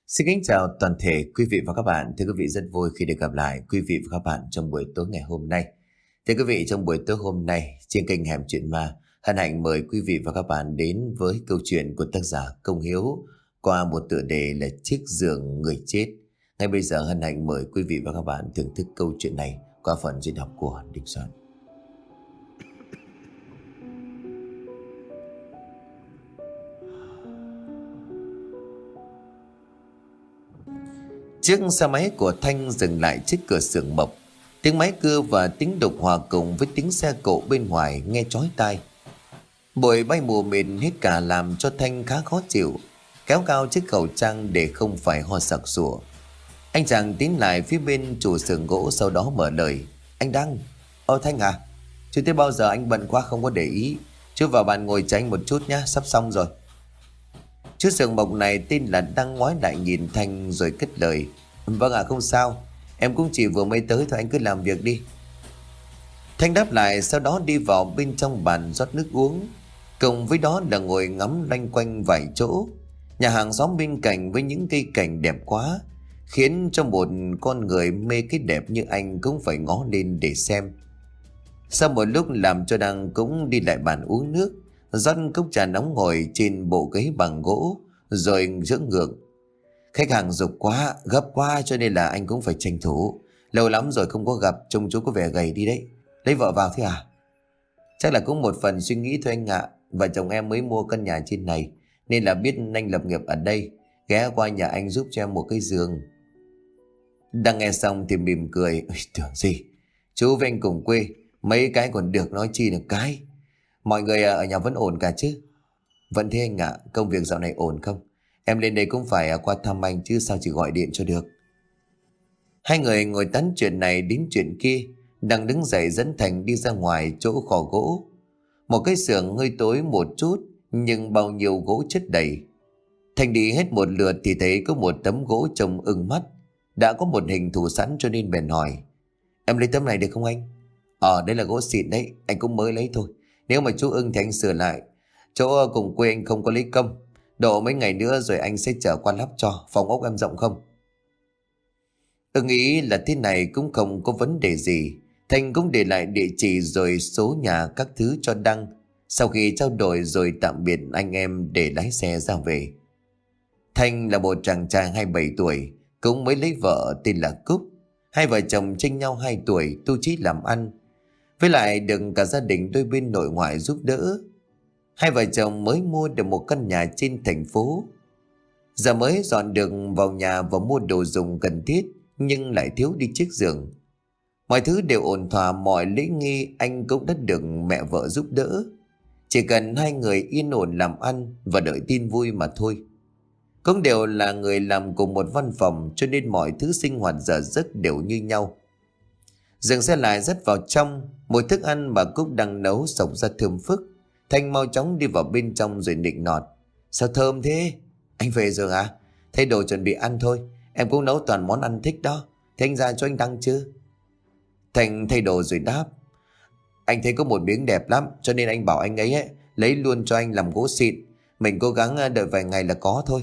Xin kính chào toàn thể quý vị và các bạn. Thưa quý vị, rất vui khi được gặp lại quý vị và các bạn trong buổi tối ngày hôm nay. Thưa quý vị, trong buổi tối hôm nay trên kênh Hẻm Chuyện Ma, hân hạnh mời quý vị và các bạn đến với câu chuyện của tác giả Công Hiếu qua một tựa đề là Chiếc giường người chết. Ngay bây giờ hân hạnh mời quý vị và các bạn thưởng thức câu chuyện này qua phần diễn đọc của Đình Soạn. Chiếc xe máy của Thanh dừng lại trước cửa xưởng mộc. Tiếng máy cưa và tiếng đục hòa cùng với tiếng xe cộ bên ngoài nghe chói tai. Bụi bay mù mịt hết cả làm cho Thanh khá khó chịu, kéo cao chiếc khẩu trang để không phải ho sặc sụa. Anh chàng tiến lại phía bên chủ xưởng gỗ, sau đó mở lời. Anh Đăng. Thanh à? Chứ tới bao giờ anh bận quá không có để ý. Chú vào bàn ngồi cho anh một chút nhá, sắp xong rồi. Chú xưởng mộc này tên là Đăng ngoái lại nhìn Thanh rồi cất lời. Vâng ạ, không sao, em cũng chỉ vừa mới tới thôi, anh cứ làm việc đi. Thanh đáp lại, sau đó đi vào bên trong bàn rót nước uống. Cùng với đó là ngồi ngắm loanh quanh vài chỗ. Nhà hàng xóm bên cạnh với những cây cảnh đẹp quá, khiến cho một con người mê cái đẹp như anh cũng phải ngó lên để xem. Sau một lúc làm cho Đăng cũng đi lại bàn uống nước, rót cốc trà nóng ngồi trên bộ ghế bằng gỗ rồi dưỡng ngược. Khách hàng giục quá, gấp quá cho nên là anh cũng phải tranh thủ. Lâu lắm rồi không có gặp, trông chú có vẻ gầy đi đấy. Lấy vợ vào thế à? Chắc là cũng một phần suy nghĩ thôi anh ạ. Vợ chồng em mới mua căn nhà trên này nên là biết anh lập nghiệp ở đây, ghé qua nhà anh giúp cho em một cái giường. Đang nghe xong thì mỉm cười. Tưởng gì, chú với anh cùng quê, mấy cái còn được nói chi được cái. Mọi người ở nhà vẫn ổn cả chứ? Vẫn thế anh ạ. Công việc dạo này ổn không? Em lên đây cũng phải qua thăm anh chứ sao chỉ gọi điện cho được. Hai người ngồi tán chuyện này đến chuyện kia. Đang đứng dậy dẫn Thành đi ra ngoài chỗ kho gỗ. Một cái xưởng hơi tối một chút, nhưng bao nhiêu gỗ chất đầy. Thành đi hết một lượt thì thấy có một tấm gỗ trông ưng mắt, đã có một hình thù sẵn cho nên bèn hỏi. Em lấy tấm này được không anh? Đây là gỗ xịn đấy, anh cũng mới lấy thôi. Nếu mà chú ưng thì anh sửa lại. Chỗ cùng quê anh không có lấy công. Độ mấy ngày nữa rồi anh sẽ chở qua lắp cho. Phòng ốc em rộng không? Ưng nghĩ là thế này cũng không có vấn đề gì. Thành cũng để lại địa chỉ rồi số nhà các thứ cho Đăng. Sau khi trao đổi rồi tạm biệt anh em để lái xe ra về. Thành là một chàng trai 27 tuổi, cũng mới lấy vợ tên là Cúc. Hai vợ chồng chênh nhau 2 tuổi, tu chí làm ăn. Với lại được cả gia đình đôi bên nội ngoại giúp đỡ. Hai vợ chồng mới mua được một căn nhà trên thành phố. Giờ mới dọn được vào nhà và mua đồ dùng cần thiết, nhưng lại thiếu đi chiếc giường. Mọi thứ đều ổn thỏa, mọi lễ nghi anh cũng đã được mẹ vợ giúp đỡ. Chỉ cần hai người yên ổn làm ăn và đợi tin vui mà thôi. Cũng đều là người làm cùng một văn phòng cho nên mọi thứ sinh hoạt giờ giấc đều như nhau. Dừng xe lại dắt vào trong, mùi thức ăn mà Cúc đang nấu xộc ra thơm phức. Thanh mau chóng đi vào bên trong rồi nịnh nọt. Sao thơm thế? Anh về rồi à? Thay đồ chuẩn bị ăn thôi. Em cũng nấu toàn món ăn thích đó. Thế anh ra cho anh Đăng chứ? Thanh thay đồ rồi đáp. Anh thấy có một miếng đẹp lắm, cho nên anh bảo anh ấy lấy luôn cho anh làm gỗ xịn. Mình cố gắng đợi vài ngày là có thôi.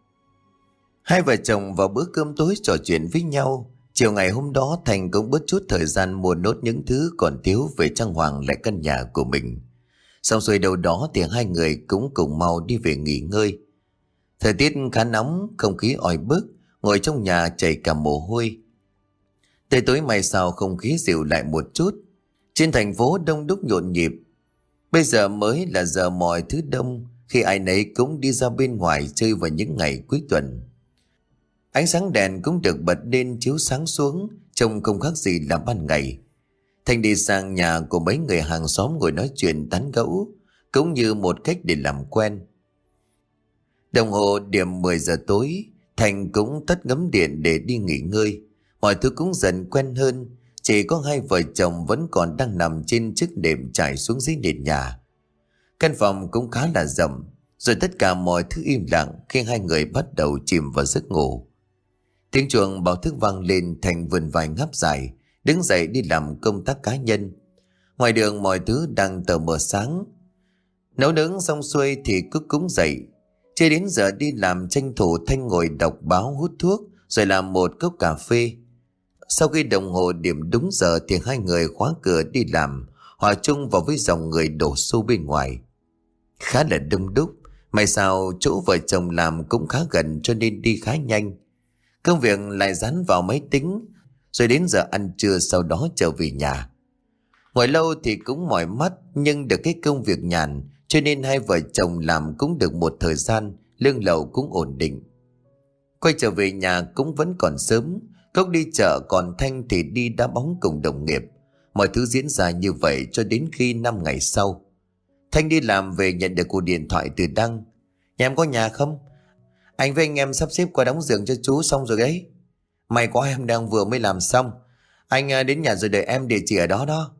Hai vợ chồng vào bữa cơm tối trò chuyện với nhau. Chiều ngày hôm đó Thành cũng bớt chút thời gian mua nốt những thứ còn thiếu về trang hoàng lại căn nhà của mình. Xong xuôi đâu đó thì hai người cũng cùng mau đi về nghỉ ngơi. Thời tiết khá nóng, không khí oi bức, ngồi trong nhà chảy cả mồ hôi. Tới tối mai sau không khí dịu lại một chút. Trên thành phố đông đúc nhộn nhịp. Bây giờ mới là giờ mọi thứ đông, khi ai nấy cũng đi ra bên ngoài chơi vào những ngày cuối tuần. Ánh sáng đèn cũng được bật lên chiếu sáng xuống, trông không khác gì là ban ngày. Thành đi sang nhà của mấy người hàng xóm ngồi nói chuyện tán gẫu, cũng như một cách để làm quen. Đồng hồ điểm 10 giờ tối, Thành cũng tắt ngấm điện để đi nghỉ ngơi. Mọi thứ cũng dần quen hơn, chỉ có hai vợ chồng vẫn còn đang nằm trên chiếc đệm trải xuống dưới nền nhà. Căn phòng cũng khá là rộng, rồi tất cả mọi thứ im lặng khi hai người bắt đầu chìm vào giấc ngủ. Tiếng chuông báo thức vang lên, Thành vươn vai ngáp dài, đứng dậy đi làm công tác cá nhân. Ngoài đường mọi thứ đang tờ mờ sáng. Nấu nướng xong xuôi thì Cúc cũng dậy. Chưa đến giờ đi làm, tranh thủ Thanh ngồi đọc báo hút thuốc rồi làm một cốc cà phê. Sau khi đồng hồ điểm đúng giờ thì hai người khóa cửa đi làm, hòa chung vào với dòng người đổ xô bên ngoài. Khá là đông đúc, may sao chỗ vợ chồng làm cũng khá gần cho nên đi khá nhanh. Công việc lại dán vào máy tính, rồi đến giờ ăn trưa sau đó trở về nhà. Ngồi lâu thì cũng mỏi mắt, nhưng được cái công việc nhàn cho nên hai vợ chồng làm cũng được một thời gian, lương lậu cũng ổn định. Quay trở về nhà cũng vẫn còn sớm, Cốc đi chợ còn Thanh thì đi đá bóng cùng đồng nghiệp. Mọi thứ diễn ra như vậy cho đến khi 5 ngày sau. Thanh đi làm về nhận được cuộc điện thoại từ Đăng. Nhà em có nhà không? Anh với anh em sắp xếp qua đóng giường cho chú xong rồi đấy. May quá em đang vừa mới làm xong. Anh đến nhà rồi đợi em, địa chỉ ở đó đó.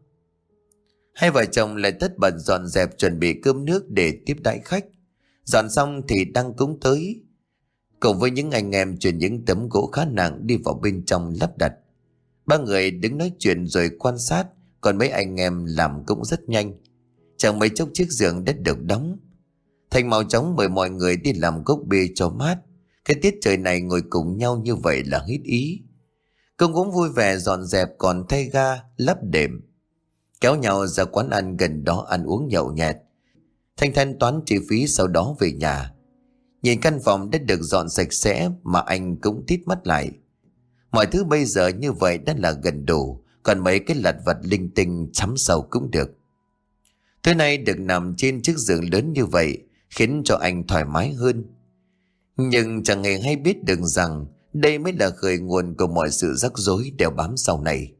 Hai vợ chồng lại tất bật dọn dẹp chuẩn bị cơm nước để tiếp đãi khách. Dọn xong thì Đăng cũng tới, cùng với những anh em chuyển những tấm gỗ khá nặng đi vào bên trong lắp đặt. Ba người đứng nói chuyện rồi quan sát, còn mấy anh em làm cũng rất nhanh. Chẳng mấy chốc chiếc giường đã được đóng. Thành mau chóng mời mọi người đi làm cốc bia cho mát. Cái tiết trời này ngồi cùng nhau như vậy là hít ý. Công cũng vui vẻ dọn dẹp còn thay ga, lắp đệm. Kéo nhau ra quán ăn gần đó ăn uống nhậu nhẹt. Thanh thanh toán chi phí sau đó về nhà. Nhìn căn phòng đã được dọn sạch sẽ mà anh cũng tít mắt lại. Mọi thứ bây giờ như vậy đã là gần đủ, còn mấy cái lặt vặt linh tinh chấm sau cũng được. Tối nay được nằm trên chiếc giường lớn như vậy khiến cho anh thoải mái hơn. Nhưng chẳng hề hay biết được rằng đây mới là khởi nguồn của mọi sự rắc rối đeo bám sau này.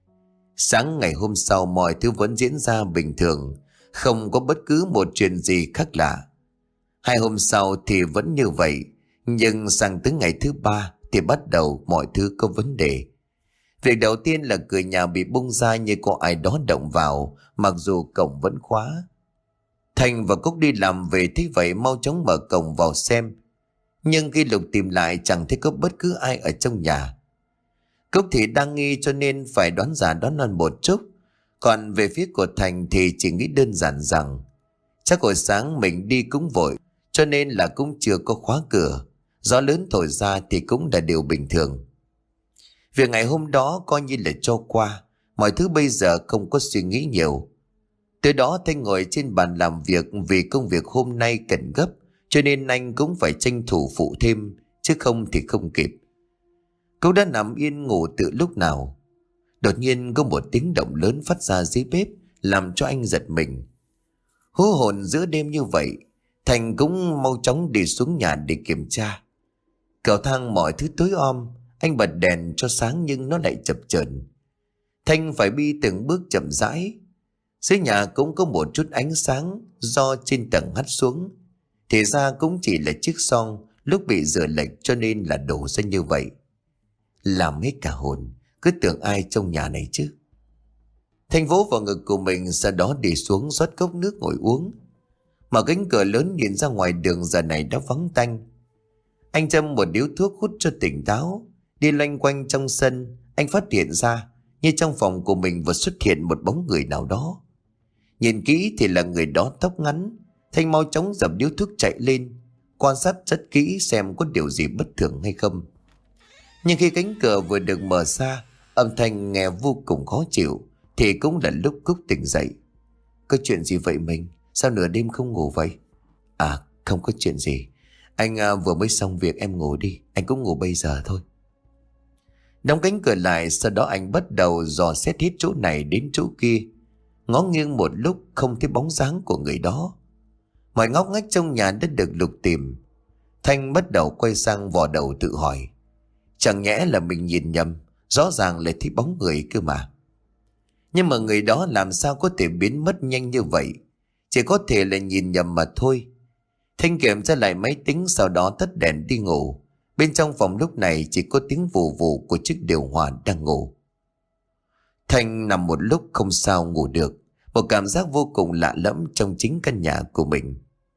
Sáng ngày hôm sau mọi thứ vẫn diễn ra bình thường, không có bất cứ một chuyện gì khác lạ. 2 hôm sau thì vẫn như vậy, nhưng sang tới ngày thứ 3 thì bắt đầu mọi thứ có vấn đề. Việc đầu tiên là cửa nhà bị bung ra như có ai đó động vào, mặc dù cổng vẫn khóa. Thành và Cúc đi làm về thấy vậy mau chóng mở cổng vào xem. Nhưng khi lục tìm lại chẳng thấy có bất cứ ai ở trong nhà. Cúc thì đang nghi cho nên phải đoán giả đoán non một chút. Còn về phía của Thành thì chỉ nghĩ đơn giản rằng chắc hồi sáng mình đi cũng vội, cho nên là cũng chưa có khóa cửa. Gió lớn thổi ra thì cũng là điều bình thường. Việc ngày hôm đó coi như là cho qua, mọi thứ bây giờ không có suy nghĩ nhiều. Từ đó Thanh ngồi trên bàn làm việc vì công việc hôm nay cần gấp, cho nên anh cũng phải tranh thủ phụ thêm, chứ không thì không kịp. Cậu đã nằm yên ngủ từ lúc nào. Đột nhiên có một tiếng động lớn phát ra dưới bếp, làm cho anh giật mình. Hú hồn giữa đêm như vậy, Thành cũng mau chóng đi xuống nhà để kiểm tra. Cầu thang mọi thứ tối om, anh bật đèn cho sáng nhưng nó lại chập chờn. Thanh phải đi từng bước chậm rãi. Dưới nhà cũng có một chút ánh sáng do trên tầng hắt xuống. Thì ra cũng chỉ là chiếc xoong lúc bị rửa lệch cho nên là đổ ra như vậy. Làm hết cả hồn, cứ tưởng ai trong nhà này chứ. Thanh vỗ vào ngực của mình, sau đó đi xuống rót cốc nước ngồi uống. Mở cánh cửa lớn nhìn ra ngoài đường giờ này đã vắng tanh. Anh châm một điếu thuốc hút cho tỉnh táo. Đi loanh quanh trong sân, anh phát hiện ra như trong phòng của mình vừa xuất hiện một bóng người nào đó. Nhìn kỹ thì là người đó tóc ngắn. Thanh mau chóng dập điếu thuốc chạy lên, quan sát rất kỹ xem có điều gì bất thường hay không. Nhưng khi cánh cửa vừa được mở ra, âm thanh nghe vô cùng khó chịu, thì cũng là lúc Cúc tỉnh dậy. Có chuyện gì vậy mình? Sao nửa đêm không ngủ vậy? À, không có chuyện gì. Anh vừa mới xong việc, em ngủ đi. Anh cũng ngủ bây giờ thôi. Đóng cánh cửa lại, sau đó anh bắt đầu dò xét hết chỗ này đến chỗ kia. Ngó nghiêng một lúc không thấy bóng dáng của người đó. Mọi ngóc ngách trong nhà đã được lục tìm. Thanh bắt đầu quay sang vò đầu tự hỏi. Chẳng nhẽ là mình nhìn nhầm, rõ ràng là thấy bóng người cơ mà. Nhưng mà người đó làm sao có thể biến mất nhanh như vậy? Chỉ có thể là nhìn nhầm mà thôi. Thanh kiểm tra lại máy tính, sau đó tắt đèn đi ngủ. Bên trong phòng lúc này chỉ có tiếng vù vù của chiếc điều hòa đang ngủ. Thanh nằm một lúc không sao ngủ được. Một cảm giác vô cùng lạ lẫm trong chính căn nhà của mình.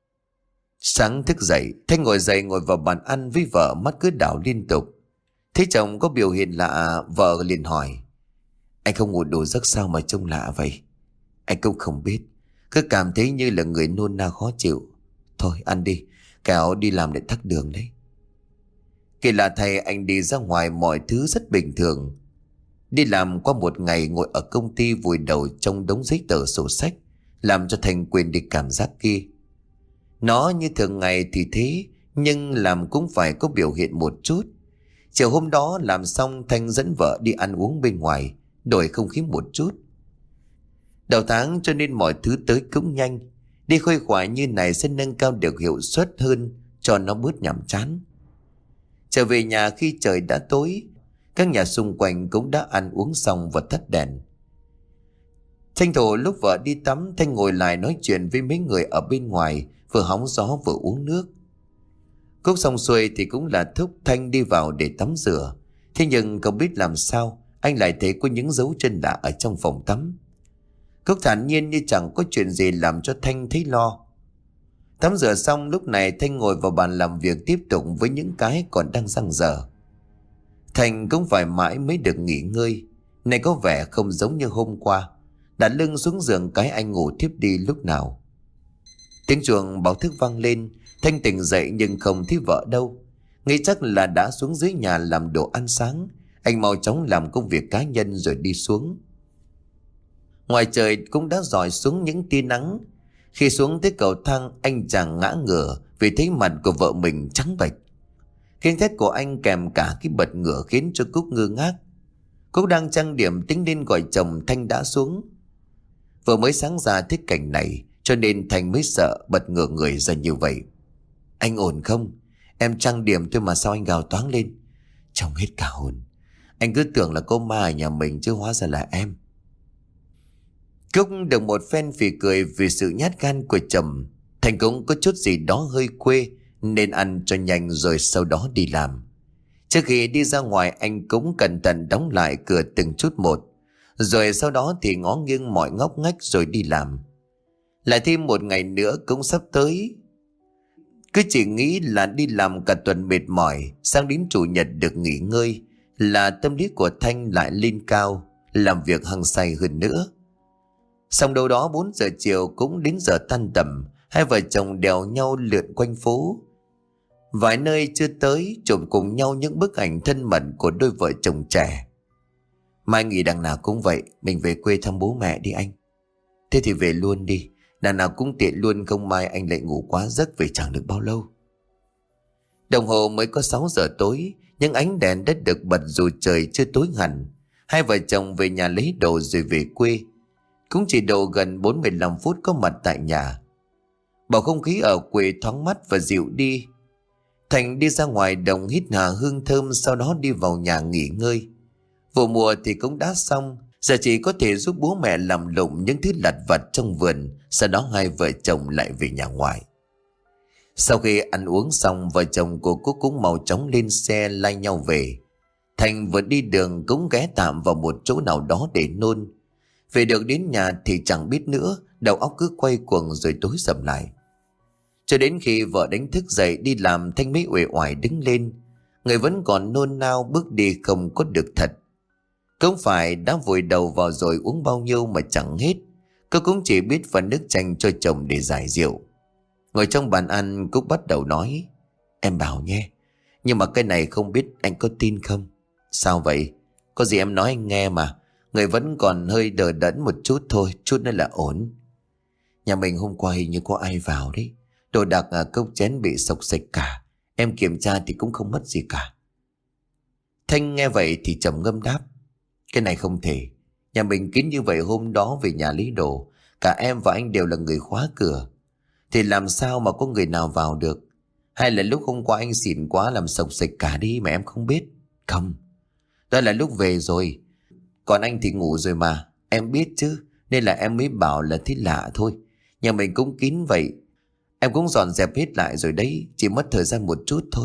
Sáng thức dậy, Thanh ngồi dậy ngồi vào bàn ăn với vợ, mắt cứ đảo liên tục. Thấy chồng có biểu hiện lạ, vợ liền hỏi. Anh không ngủ đủ giấc sao mà trông lạ vậy? Anh cũng không biết, cứ cảm thấy như là người nôn nao khó chịu. Thôi ăn đi, kẻo đi làm để tắc đường đấy. Kỳ lạ thay, anh đi ra ngoài mọi thứ rất bình thường. Đi làm qua một ngày ngồi ở công ty vùi đầu trong đống giấy tờ sổ sách, làm cho Thành quên đi cảm giác kia. Nó như thường ngày thì thế, nhưng làm cũng phải có biểu hiện một chút. Chiều hôm đó làm xong, Thanh dẫn vợ đi ăn uống bên ngoài, đổi không khí một chút. Đầu tháng cho nên mọi thứ tới cũng nhanh. Đi khuây khỏa như này sẽ nâng cao được hiệu suất hơn, cho nó bớt nhàm chán. Trở về nhà khi trời đã tối, các nhà xung quanh cũng đã ăn uống xong và tắt đèn. Tranh thủ lúc vợ đi tắm, Thanh ngồi lại nói chuyện với mấy người ở bên ngoài, vừa hóng gió vừa uống nước. Cúc xong xuôi thì cũng là thúc Thanh đi vào để tắm rửa. Thế nhưng không biết làm sao, anh lại thấy có những dấu chân lạ ở trong phòng tắm. Cúc thản nhiên như chẳng có chuyện gì làm cho Thanh thấy lo. Tắm rửa xong, lúc này Thanh ngồi vào bàn làm việc tiếp tục với những cái còn đang dang dở. Thanh cũng phải mãi mới được nghỉ ngơi. Này có vẻ không giống như hôm qua, đặt lưng xuống giường cái anh ngủ thiếp đi lúc nào. Tiếng chuông báo thức vang lên. Thanh tỉnh dậy nhưng không thấy vợ đâu. Nghĩ chắc là đã xuống dưới nhà làm đồ ăn sáng. Anh mau chóng làm công việc cá nhân rồi đi xuống. Ngoài trời cũng đã rọi xuống những tia nắng. Khi xuống tới cầu thang, anh chàng ngã ngửa vì thấy mặt của vợ mình trắng bệch. Tiếng thét của anh kèm cả cái bật ngửa khiến cho Cúc ngơ ngác. Cúc đang trang điểm tính đến gọi chồng, Thanh đã xuống. Vừa mới sáng ra thấy cảnh này cho nên Thanh mới sợ bật ngửa người ra như vậy. Anh ổn không? Em trang điểm thôi mà sao anh gào toáng lên? Trông hết cả hồn. Anh cứ tưởng là có ma ở nhà mình chứ hóa ra là em. Cúc được một phen phì cười vì sự nhát gan của chồng. Thành cũng có chút gì đó hơi quê nên ăn cho nhanh rồi sau đó đi làm. Trước khi đi ra ngoài, anh cũng cẩn thận đóng lại cửa từng chút một, rồi sau đó thì ngó nghiêng mọi ngóc ngách rồi đi làm. Lại thêm một ngày nữa cũng sắp tới. Cứ chỉ nghĩ là đi làm cả tuần mệt mỏi, sang đến chủ nhật được nghỉ ngơi là tâm lý của Thanh lại lên cao, làm việc hăng say hơn nữa. Xong đâu đó 4 giờ chiều cũng đến giờ tan tầm, hai vợ chồng đèo nhau lượn quanh phố. Vài nơi chưa tới chụp cùng nhau những bức ảnh thân mật của đôi vợ chồng trẻ. Mai nghỉ đằng nào cũng vậy, mình về quê thăm bố mẹ đi anh. Thế thì về luôn đi, đằng nào cũng tiện luôn, không mai anh lại ngủ quá giấc về chẳng được bao lâu. Đồng hồ mới có 6 giờ tối, nhưng ánh đèn đã được bật dù trời chưa tối hẳn. Hai vợ chồng về nhà lấy đồ rồi về quê. Cũng chỉ độ gần 45 phút có mặt tại nhà. Bầu không khí ở quê thoáng mát và dịu đi. Thành đi ra ngoài đồng hít hà hương thơm, sau đó đi vào nhà nghỉ ngơi. Vụ mùa thì cũng đã xong, giờ chỉ có thể giúp bố mẹ làm lụng những thứ lặt vặt trong vườn. Sau đó hai vợ chồng lại về nhà ngoài. Sau khi ăn uống xong, vợ chồng của Cúc cũng mau chóng lên xe lai nhau về. Thành vừa đi đường cũng ghé tạm vào một chỗ nào đó để nôn. Về được đến nhà thì chẳng biết nữa, đầu óc cứ quay cuồng rồi tối sầm lại. Cho đến khi vợ đánh thức dậy đi làm, Thanh mới uể oải đứng lên. Người vẫn còn nôn nao, bước đi không có được thật. Không phải đã vùi đầu vào rồi uống bao nhiêu mà chẳng hết. Cô cũng chỉ biết pha nước chanh cho chồng để giải rượu. Ngồi trong bàn ăn, Cúc bắt đầu nói: Em bảo nhé, nhưng mà cái này không biết anh có tin không? Sao vậy? Có gì em nói anh nghe mà. Người vẫn còn hơi đờ đẫn một chút thôi, chút nữa là ổn. Nhà mình hôm qua hình như có ai vào đấy. Đồ đạc cốc chén bị xộc xệch cả. Em kiểm tra thì cũng không mất gì cả. Thanh nghe vậy thì trầm ngâm đáp: Cái này không thể. Nhà mình kín như vậy, hôm đó về nhà lấy đồ, cả em và anh đều là người khóa cửa, thì làm sao mà có người nào vào được? Hay là lúc hôm qua anh xỉn quá làm xộc xệch cả đi mà em không biết? Không, đó là lúc về rồi. Còn anh thì ngủ rồi mà, em biết chứ, nên là em mới bảo là thấy lạ thôi. Nhà mình cũng kín vậy. Em cũng dọn dẹp hết lại rồi đấy, chỉ mất thời gian một chút thôi.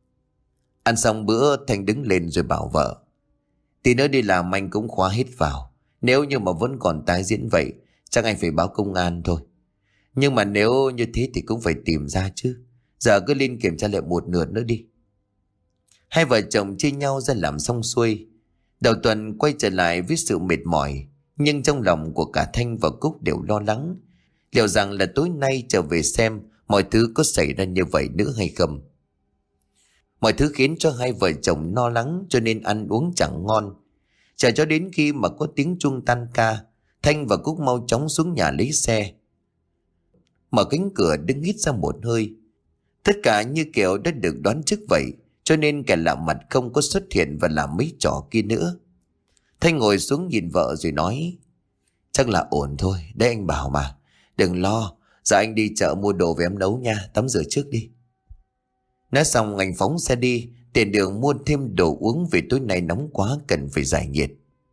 Ăn xong bữa, Thanh đứng lên rồi bảo vợ: Tí nữa đi làm anh cũng khóa hết vào. Nếu như mà vẫn còn tái diễn vậy, chắc anh phải báo công an thôi. Nhưng mà nếu như thế thì cũng phải tìm ra chứ. Giờ cứ lên kiểm tra lại một lượt nữa đi. Hai vợ chồng chia nhau ra làm xong xuôi. Đầu tuần quay trở lại với sự mệt mỏi, nhưng trong lòng của cả Thanh và Cúc đều lo lắng. Liệu rằng là tối nay trở về xem mọi thứ có xảy ra như vậy nữa hay không. Mọi thứ khiến cho hai vợ chồng lo lắng, cho nên ăn uống chẳng ngon. Chờ cho đến khi mà có tiếng chuông tan ca, Thanh và Cúc mau chóng xuống nhà lấy xe. Mở cánh cửa đứng hít ra một hơi. Tất cả như kiểu đã được đoán trước vậy, cho nên kẻ lạ mặt không có xuất hiện và làm mấy trò kia nữa. Thanh ngồi xuống nhìn vợ rồi nói: chắc là ổn thôi, đấy anh bảo mà. Đừng lo, giờ anh đi chợ mua đồ về em nấu nha, tắm rửa trước đi. Nói xong anh phóng xe đi, tiện đường mua thêm đồ uống vì tối nay nóng quá cần phải giải nhiệt.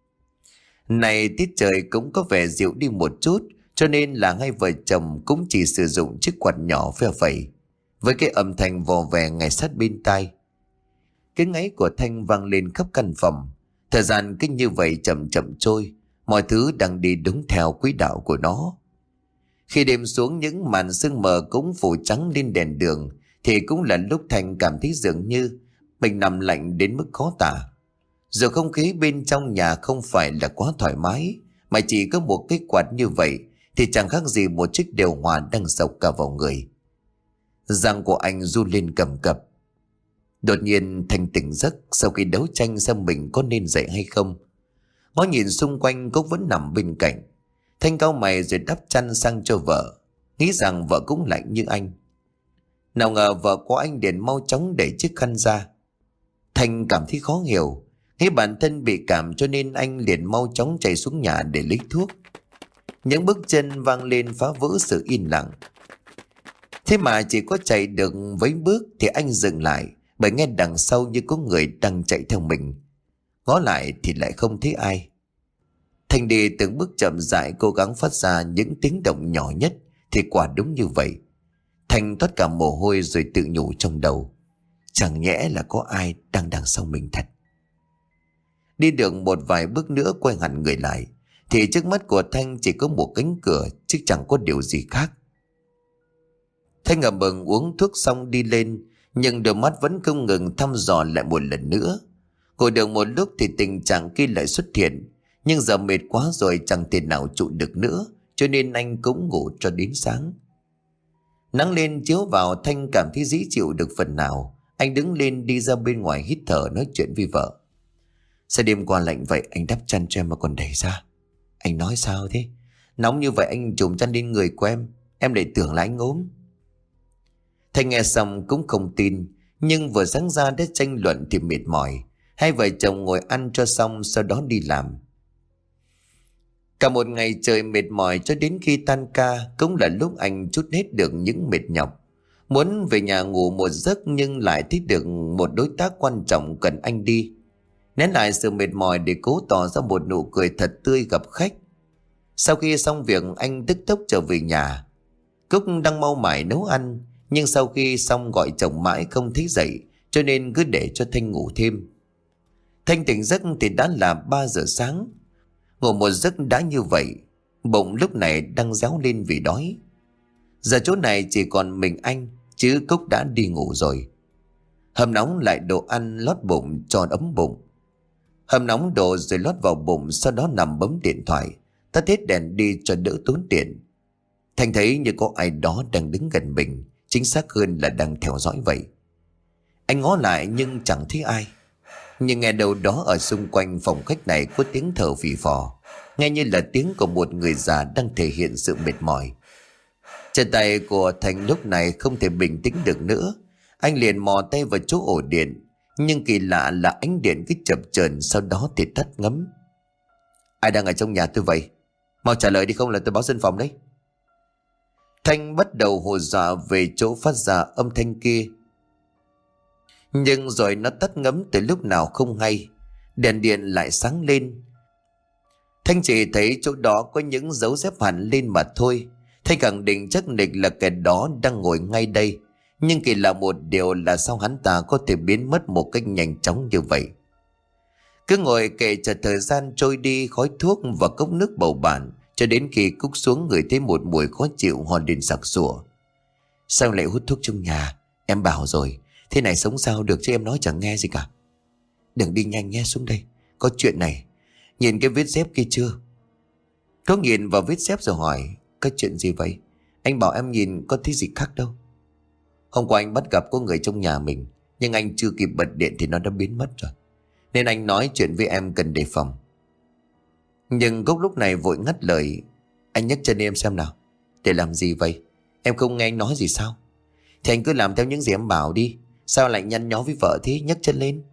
Này tiết trời cũng có vẻ dịu đi một chút, cho nên là hai vợ chồng cũng chỉ sử dụng chiếc quạt nhỏ phe phẩy, với cái âm thanh vò vè ngay sát bên tai. Cái ngáy của Thanh vang lên khắp căn phòng. Thời gian cứ như vậy chậm chậm trôi, mọi thứ đang đi đúng theo quỹ đạo của nó. Khi đêm xuống, những màn sương mờ cũng phủ trắng lên đèn đường, thì cũng là lúc Thanh cảm thấy dường như mình nằm lạnh đến mức khó tả. Dù không khí bên trong nhà không phải là quá thoải mái, mà chỉ có một cái quạt như vậy thì chẳng khác gì một chiếc điều hòa đang sộc cả vào người. Răng của anh run lên cầm cập. Đột nhiên Thanh tỉnh giấc sau khi đấu tranh xem mình có nên dậy hay không. Ngó nhìn xung quanh, Cúc vẫn nằm bên cạnh. Thanh cau mày rồi đắp chăn sang cho vợ, nghĩ rằng vợ cũng lạnh như anh. Nào ngờ vợ của anh liền mau chóng đẩy chiếc khăn ra. Thanh cảm thấy khó hiểu, nghĩ bản thân bị cảm cho nên anh liền mau chóng chạy xuống nhà để lấy thuốc. Những bước chân vang lên phá vỡ sự yên lặng. Thế mà chỉ có chạy được mấy bước thì anh dừng lại, bởi nghe đằng sau như có người đang chạy theo mình. Ngó lại thì lại không thấy ai. Thanh đi từng bước chậm rãi, cố gắng phát ra những tiếng động nhỏ nhất, thì quả đúng như vậy. Thanh toát cả mồ hôi rồi tự nhủ trong đầu: chẳng nhẽ là có ai đang đằng sau mình thật. Đi được một vài bước nữa, quay hẳn người lại thì trước mắt của Thanh chỉ có một cánh cửa, chứ chẳng có điều gì khác. Thanh ngậm bừng uống thuốc xong đi lên, nhưng đôi mắt vẫn không ngừng thăm dò lại một lần nữa. Ngồi được một lúc thì tình trạng kia lại xuất hiện, nhưng giờ mệt quá rồi chẳng thể nào trụ được nữa, cho nên anh cũng ngủ cho đến sáng. Nắng lên chiếu vào, Thanh cảm thấy dễ chịu được phần nào. Anh đứng lên đi ra bên ngoài hít thở, nói chuyện với vợ: sao đêm qua lạnh vậy, anh đắp chăn cho em mà còn đẩy ra? Anh nói sao thế? Nóng như vậy anh trùm chăn lên người của em lại tưởng là anh ốm. Thanh nghe xong cũng không tin, nhưng vừa sáng ra để tranh luận thì mệt mỏi. Hai vợ chồng ngồi ăn cho xong, sau đó đi làm. Cả một ngày trời mệt mỏi, cho đến khi tan ca cũng là lúc anh trút hết được những mệt nhọc. Muốn về nhà ngủ một giấc, nhưng lại thấy được một đối tác quan trọng cần anh đi. Nén lại sự mệt mỏi để cố tỏ ra một nụ cười thật tươi gặp khách. Sau khi xong việc, anh tức tốc trở về nhà. Cúc đang mau mải nấu ăn, nhưng sau khi xong gọi chồng mãi không thấy dậy, cho nên cứ để cho Thanh ngủ thêm. Thanh tỉnh giấc thì đã là 3 giờ sáng. Ngủ một giấc đã như vậy, bụng lúc này đang réo lên vì đói. Giờ chỗ này chỉ còn mình anh, chứ Cúc đã đi ngủ rồi. Hầm nóng lại đồ ăn lót bụng cho ấm bụng. Hầm nóng đồ rồi lót vào bụng, sau đó nằm bấm điện thoại, tắt hết đèn đi cho đỡ tốn tiền. Thanh thấy như có ai đó đang đứng gần mình, chính xác hơn là đang theo dõi vậy. Anh ngó lại nhưng chẳng thấy ai. Nhưng nghe đâu đó ở xung quanh phòng khách này có tiếng thở phì phò, nghe như là tiếng của một người già đang thể hiện sự mệt mỏi. Chân tay của Thành lúc này không thể bình tĩnh được nữa. Anh liền mò tay vào chỗ ổ điện, nhưng kỳ lạ là ánh điện cứ chập chờn, sau đó thì tắt ngấm. Ai đang ở trong nhà tôi vậy? Mau trả lời đi, không là tôi báo dân phòng đấy. Thanh bắt đầu hù dọa về chỗ phát ra âm thanh kia, nhưng rồi nó tắt ngấm từ lúc nào không hay. Đèn điện lại sáng lên. Thanh chỉ thấy chỗ đó có những dấu dép hẳn lên mà thôi. Thanh khẳng định chắc nịch là kẻ đó đang ngồi ngay đây. Nhưng kỳ lạ một điều là sao hắn ta có thể biến mất một cách nhanh chóng như vậy. Cứ ngồi kệ chờ thời gian trôi đi, khói thuốc và cốc nước bầu bàn, cho đến khi Cúc xuống người thấy một mùi khó chịu, ho lên sặc sủa. Sao lại hút thuốc trong nhà? Em bảo rồi, thế này sống sao được chứ, em nói chẳng nghe gì cả. Đừng đi nhanh nhé, xuống đây, có chuyện này. Nhìn cái vết dép kia chưa? Có nhìn vào vết dép rồi hỏi: có chuyện gì vậy? Anh bảo em nhìn có thấy gì khác đâu. Hôm qua anh bắt gặp có người trong nhà mình, nhưng anh chưa kịp bật điện thì nó đã biến mất rồi. Nên anh nói chuyện với em cần đề phòng. Nhưng Cúc lúc này vội ngắt lời. Anh nhấc chân em xem nào. Để làm gì vậy? Em không nghe anh nói gì sao? Thì anh cứ làm theo những gì em bảo đi. Sao lại nhăn nhó với vợ thế? Nhấc chân lên.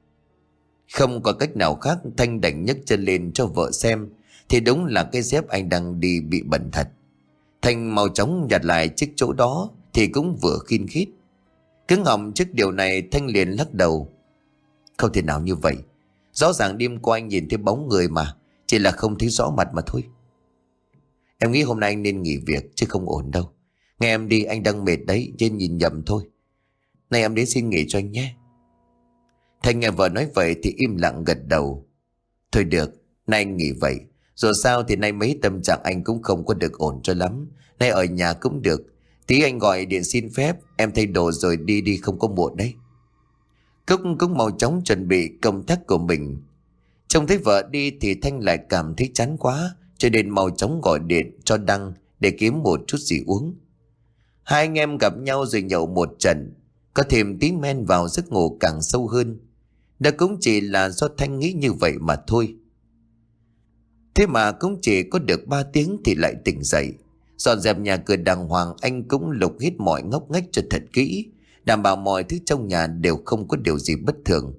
Không có cách nào khác, Thanh đành nhấc chân lên cho vợ xem. Thì đúng là cái dép anh đang đi bị bẩn thật. Thanh mau chóng nhặt lại chiếc chỗ đó thì cũng vừa khiên khít. Cứng họng trước điều này, Thanh liền lắc đầu. Không thể nào như vậy. Rõ ràng đêm qua anh nhìn thấy bóng người mà, chỉ là không thấy rõ mặt mà thôi. Em nghĩ hôm nay anh nên nghỉ việc chứ không ổn đâu. Nghe em đi, anh đang mệt đấy, nên nhìn nhầm thôi. Này em đến xin nghỉ cho anh nhé. Thanh nghe vợ nói vậy thì im lặng gật đầu. Thôi được, nay anh nghỉ vậy. Dù sao thì nay mấy tâm trạng anh cũng không có được ổn cho lắm. Nay ở nhà cũng được. Tí anh gọi điện xin phép, em thay đồ rồi đi đi, không có muộn đấy. Cúc cũng mau chóng chuẩn bị công tác của mình. Trông thấy vợ đi thì Thanh lại cảm thấy chán quá, cho nên mau chóng gọi điện cho Đăng để kiếm một chút gì uống. Hai anh em gặp nhau rồi nhậu một trận, có thêm tí men vào giấc ngủ càng sâu hơn. Đó cũng chỉ là do Thanh nghĩ như vậy mà thôi. Thế mà cũng chỉ có được 3 tiếng thì lại tỉnh dậy. Dọn dẹp nhà cửa đàng hoàng, anh cũng lục hết mọi ngóc ngách cho thật kỹ, đảm bảo mọi thứ trong nhà đều không có điều gì bất thường.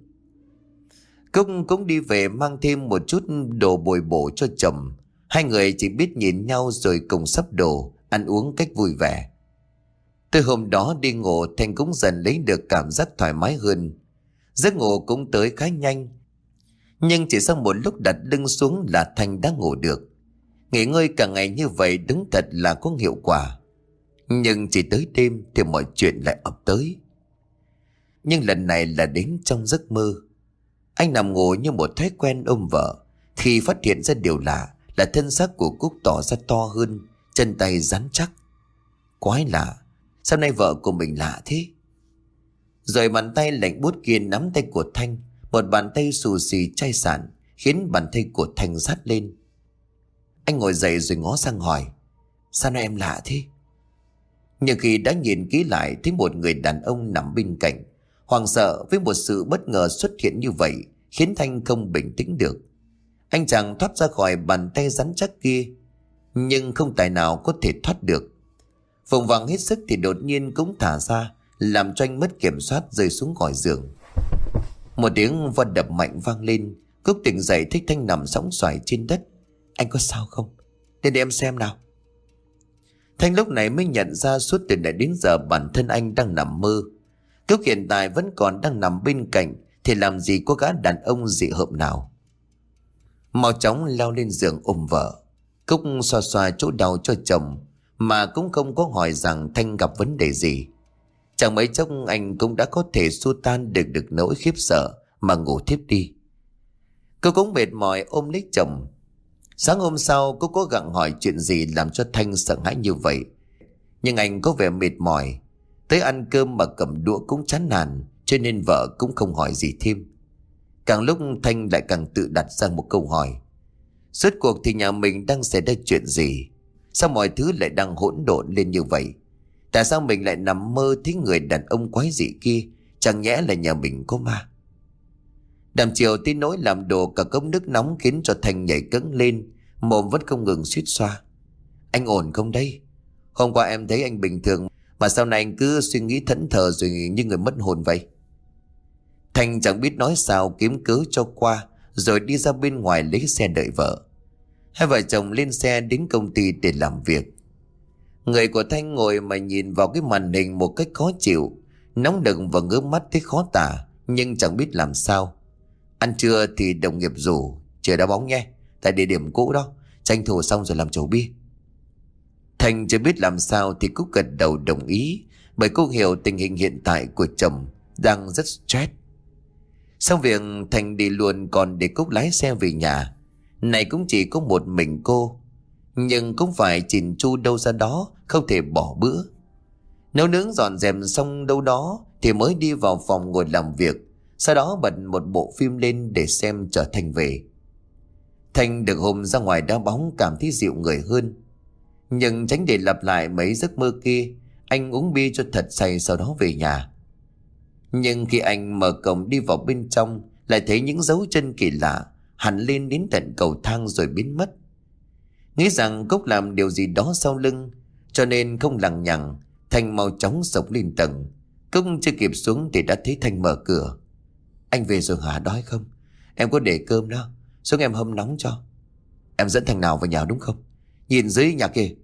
Cúc cũng đi về mang thêm một chút đồ bồi bổ cho chồng. Hai người chỉ biết nhìn nhau rồi cùng sắp đồ, ăn uống cách vui vẻ. Từ hôm đó đi ngủ, Thanh cũng dần lấy được cảm giác thoải mái hơn. Giấc ngủ cũng tới khá nhanh. Nhưng chỉ sau một lúc đặt lưng xuống là Thanh đã ngủ được. Nghỉ ngơi cả ngày như vậy đúng thật là có hiệu quả. Nhưng chỉ tới đêm thì mọi chuyện lại ập tới. Nhưng lần này là đến trong giấc mơ. Anh nằm ngủ như một thói quen ôm vợ, thì phát hiện ra điều lạ là thân xác của Cúc tỏ ra to hơn, chân tay rắn chắc. Quái lạ, sao nay vợ của mình lạ thế? Rồi bàn tay lạnh buốt kia nắm tay của Thanh, một bàn tay xù xì chai sạn, khiến bàn tay của Thanh rát lên. Anh ngồi dậy rồi ngó sang hỏi, sao nay em lạ thế? Nhưng khi đã nhìn kỹ lại thấy một người đàn ông nằm bên cạnh. Hoảng sợ với một sự bất ngờ xuất hiện như vậy khiến Thanh không bình tĩnh được. Anh chàng thoát ra khỏi bàn tay rắn chắc kia, nhưng không tài nào có thể thoát được. Vùng vằng hết sức thì đột nhiên cũng thả ra, làm cho anh mất kiểm soát rơi xuống khỏi giường. Một tiếng va đập mạnh vang lên. Cúc tỉnh dậy thấy Thanh nằm sõng xoài trên đất. Anh có sao không? Đến để em xem nào. Thanh lúc này mới nhận ra suốt từ nãy đến giờ bản thân anh đang nằm mơ. Cúc hiện tại vẫn còn đang nằm bên cạnh, thì làm gì có gã đàn ông dị hợm nào. Mau chóng leo lên giường ôm vợ. Cúc xoa xoa chỗ đau cho chồng, mà cũng không có hỏi rằng Thanh gặp vấn đề gì. Chẳng mấy chốc anh cũng đã có thể xua tan được nỗi khiếp sợ mà ngủ thiếp đi. Cô cũng mệt mỏi ôm lấy chồng. Sáng hôm sau cô cố gắng hỏi chuyện gì làm cho Thanh sợ hãi như vậy, nhưng anh có vẻ mệt mỏi. Tới ăn cơm mà cầm đũa cũng chán nản, cho nên vợ cũng không hỏi gì thêm. Càng lúc Thanh lại càng tự đặt ra một câu hỏi. Rốt cuộc thì nhà mình đang xảy ra chuyện gì? Sao mọi thứ lại đang hỗn độn lên như vậy? Tại sao mình lại nằm mơ thấy người đàn ông quái dị kia? Chẳng nhẽ là nhà mình có ma? Đàm chiều tí nỗi làm đổ cả cốc nước nóng khiến cho Thanh nhảy cẫng lên, mồm vẫn không ngừng suýt xoa. Anh ổn không đây? Hôm qua em thấy anh bình thường, mà sau này anh cứ suy nghĩ thẫn thờ rồi như người mất hồn vậy. Thanh chẳng biết nói sao kiếm cớ cho qua, rồi đi ra bên ngoài lấy xe đợi vợ. Hai vợ chồng lên xe đến công ty để làm việc. Người của Thanh ngồi mà nhìn vào cái màn hình một cách khó chịu, nóng nực và ngứa mắt thấy khó tả, nhưng chẳng biết làm sao. Ăn trưa thì đồng nghiệp rủ chơi đá bóng nhé, tại địa điểm cũ đó, tranh thủ xong rồi làm chầu bia. Thanh chưa biết làm sao thì Cúc gật đầu đồng ý, bởi cô hiểu tình hình hiện tại của chồng đang rất stress. Xong việc Thanh đi luôn, còn để Cúc lái xe về nhà. Này cũng chỉ có một mình cô, nhưng cũng phải chỉn chu đâu ra đó, không thể bỏ bữa. Nấu nướng dọn dẹp xong đâu đó thì mới đi vào phòng ngồi làm việc. Sau đó bật một bộ phim lên để xem chờ Thanh về. Thanh được hôm ra ngoài đá bóng cảm thấy dịu người hơn. Nhưng tránh để lặp lại mấy giấc mơ kia, Anh uống bia cho thật say sau đó về nhà. Nhưng khi anh mở cổng đi vào bên trong, lại thấy những dấu chân kỳ lạ hẳn lên đến tận cầu thang rồi biến mất. Nghĩ rằng Cúc làm điều gì đó sau lưng, cho nên không lằng nhằng, Thanh mau chóng xộc lên tầng. Cúc chưa kịp xuống thì đã thấy Thanh mở cửa. Anh về rồi hả, đói không? Em có để cơm đó, xuống em hâm nóng cho. Em dẫn thằng nào vào nhà đúng không? Nhìn dưới nhà kìa.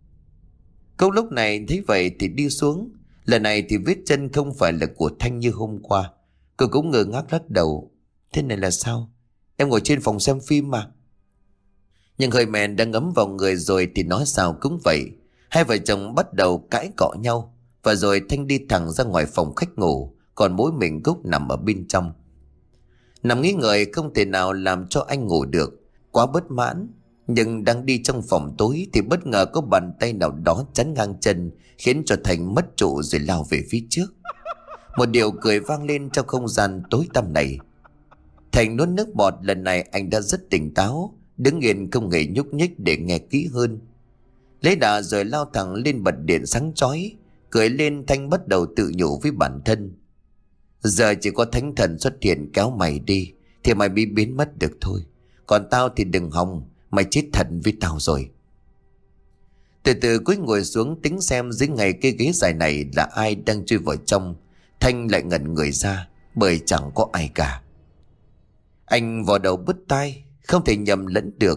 Cúc lúc này thấy vậy thì đi xuống. Lần này thì vết chân không phải là của Thanh như hôm qua. Cô cũng ngơ ngác lắc đầu. Thế này là sao? Em ngồi trên phòng xem phim mà. Nhưng hơi men đã ngấm vào người rồi thì nói sao cũng vậy. Hai vợ chồng bắt đầu cãi cọ nhau. Và rồi Thanh đi thẳng ra ngoài phòng khách ngủ. Còn mỗi mình Cúc nằm ở bên trong. Nằm nghĩ ngợi không thể nào làm cho anh ngủ được, quá bất mãn. Nhưng đang đi trong phòng tối thì bất ngờ có bàn tay nào đó chắn ngang chân, khiến cho Thành mất trụ rồi lao về phía trước. Một điều cười vang lên trong không gian tối tăm này. Thành nuốt nước bọt, lần này anh đã rất tỉnh táo, đứng yên không hề nhúc nhích để nghe kỹ hơn. Lấy đà rồi lao thẳng lên bật điện sáng chói. Cười lên, Thanh bắt đầu tự nhủ với bản thân. Giờ chỉ có thánh thần xuất hiện kéo mày đi thì mày bị biến mất được thôi. Còn tao thì đừng hòng, mày chết thật với tao rồi. Từ từ cúi ngồi xuống tính xem dưới ngay cái ghế dài này là ai đang chui vào trong. Thanh lại ngẩn người ra, bởi chẳng có ai cả. Anh vò đầu bứt tai, không thể nhầm lẫn được.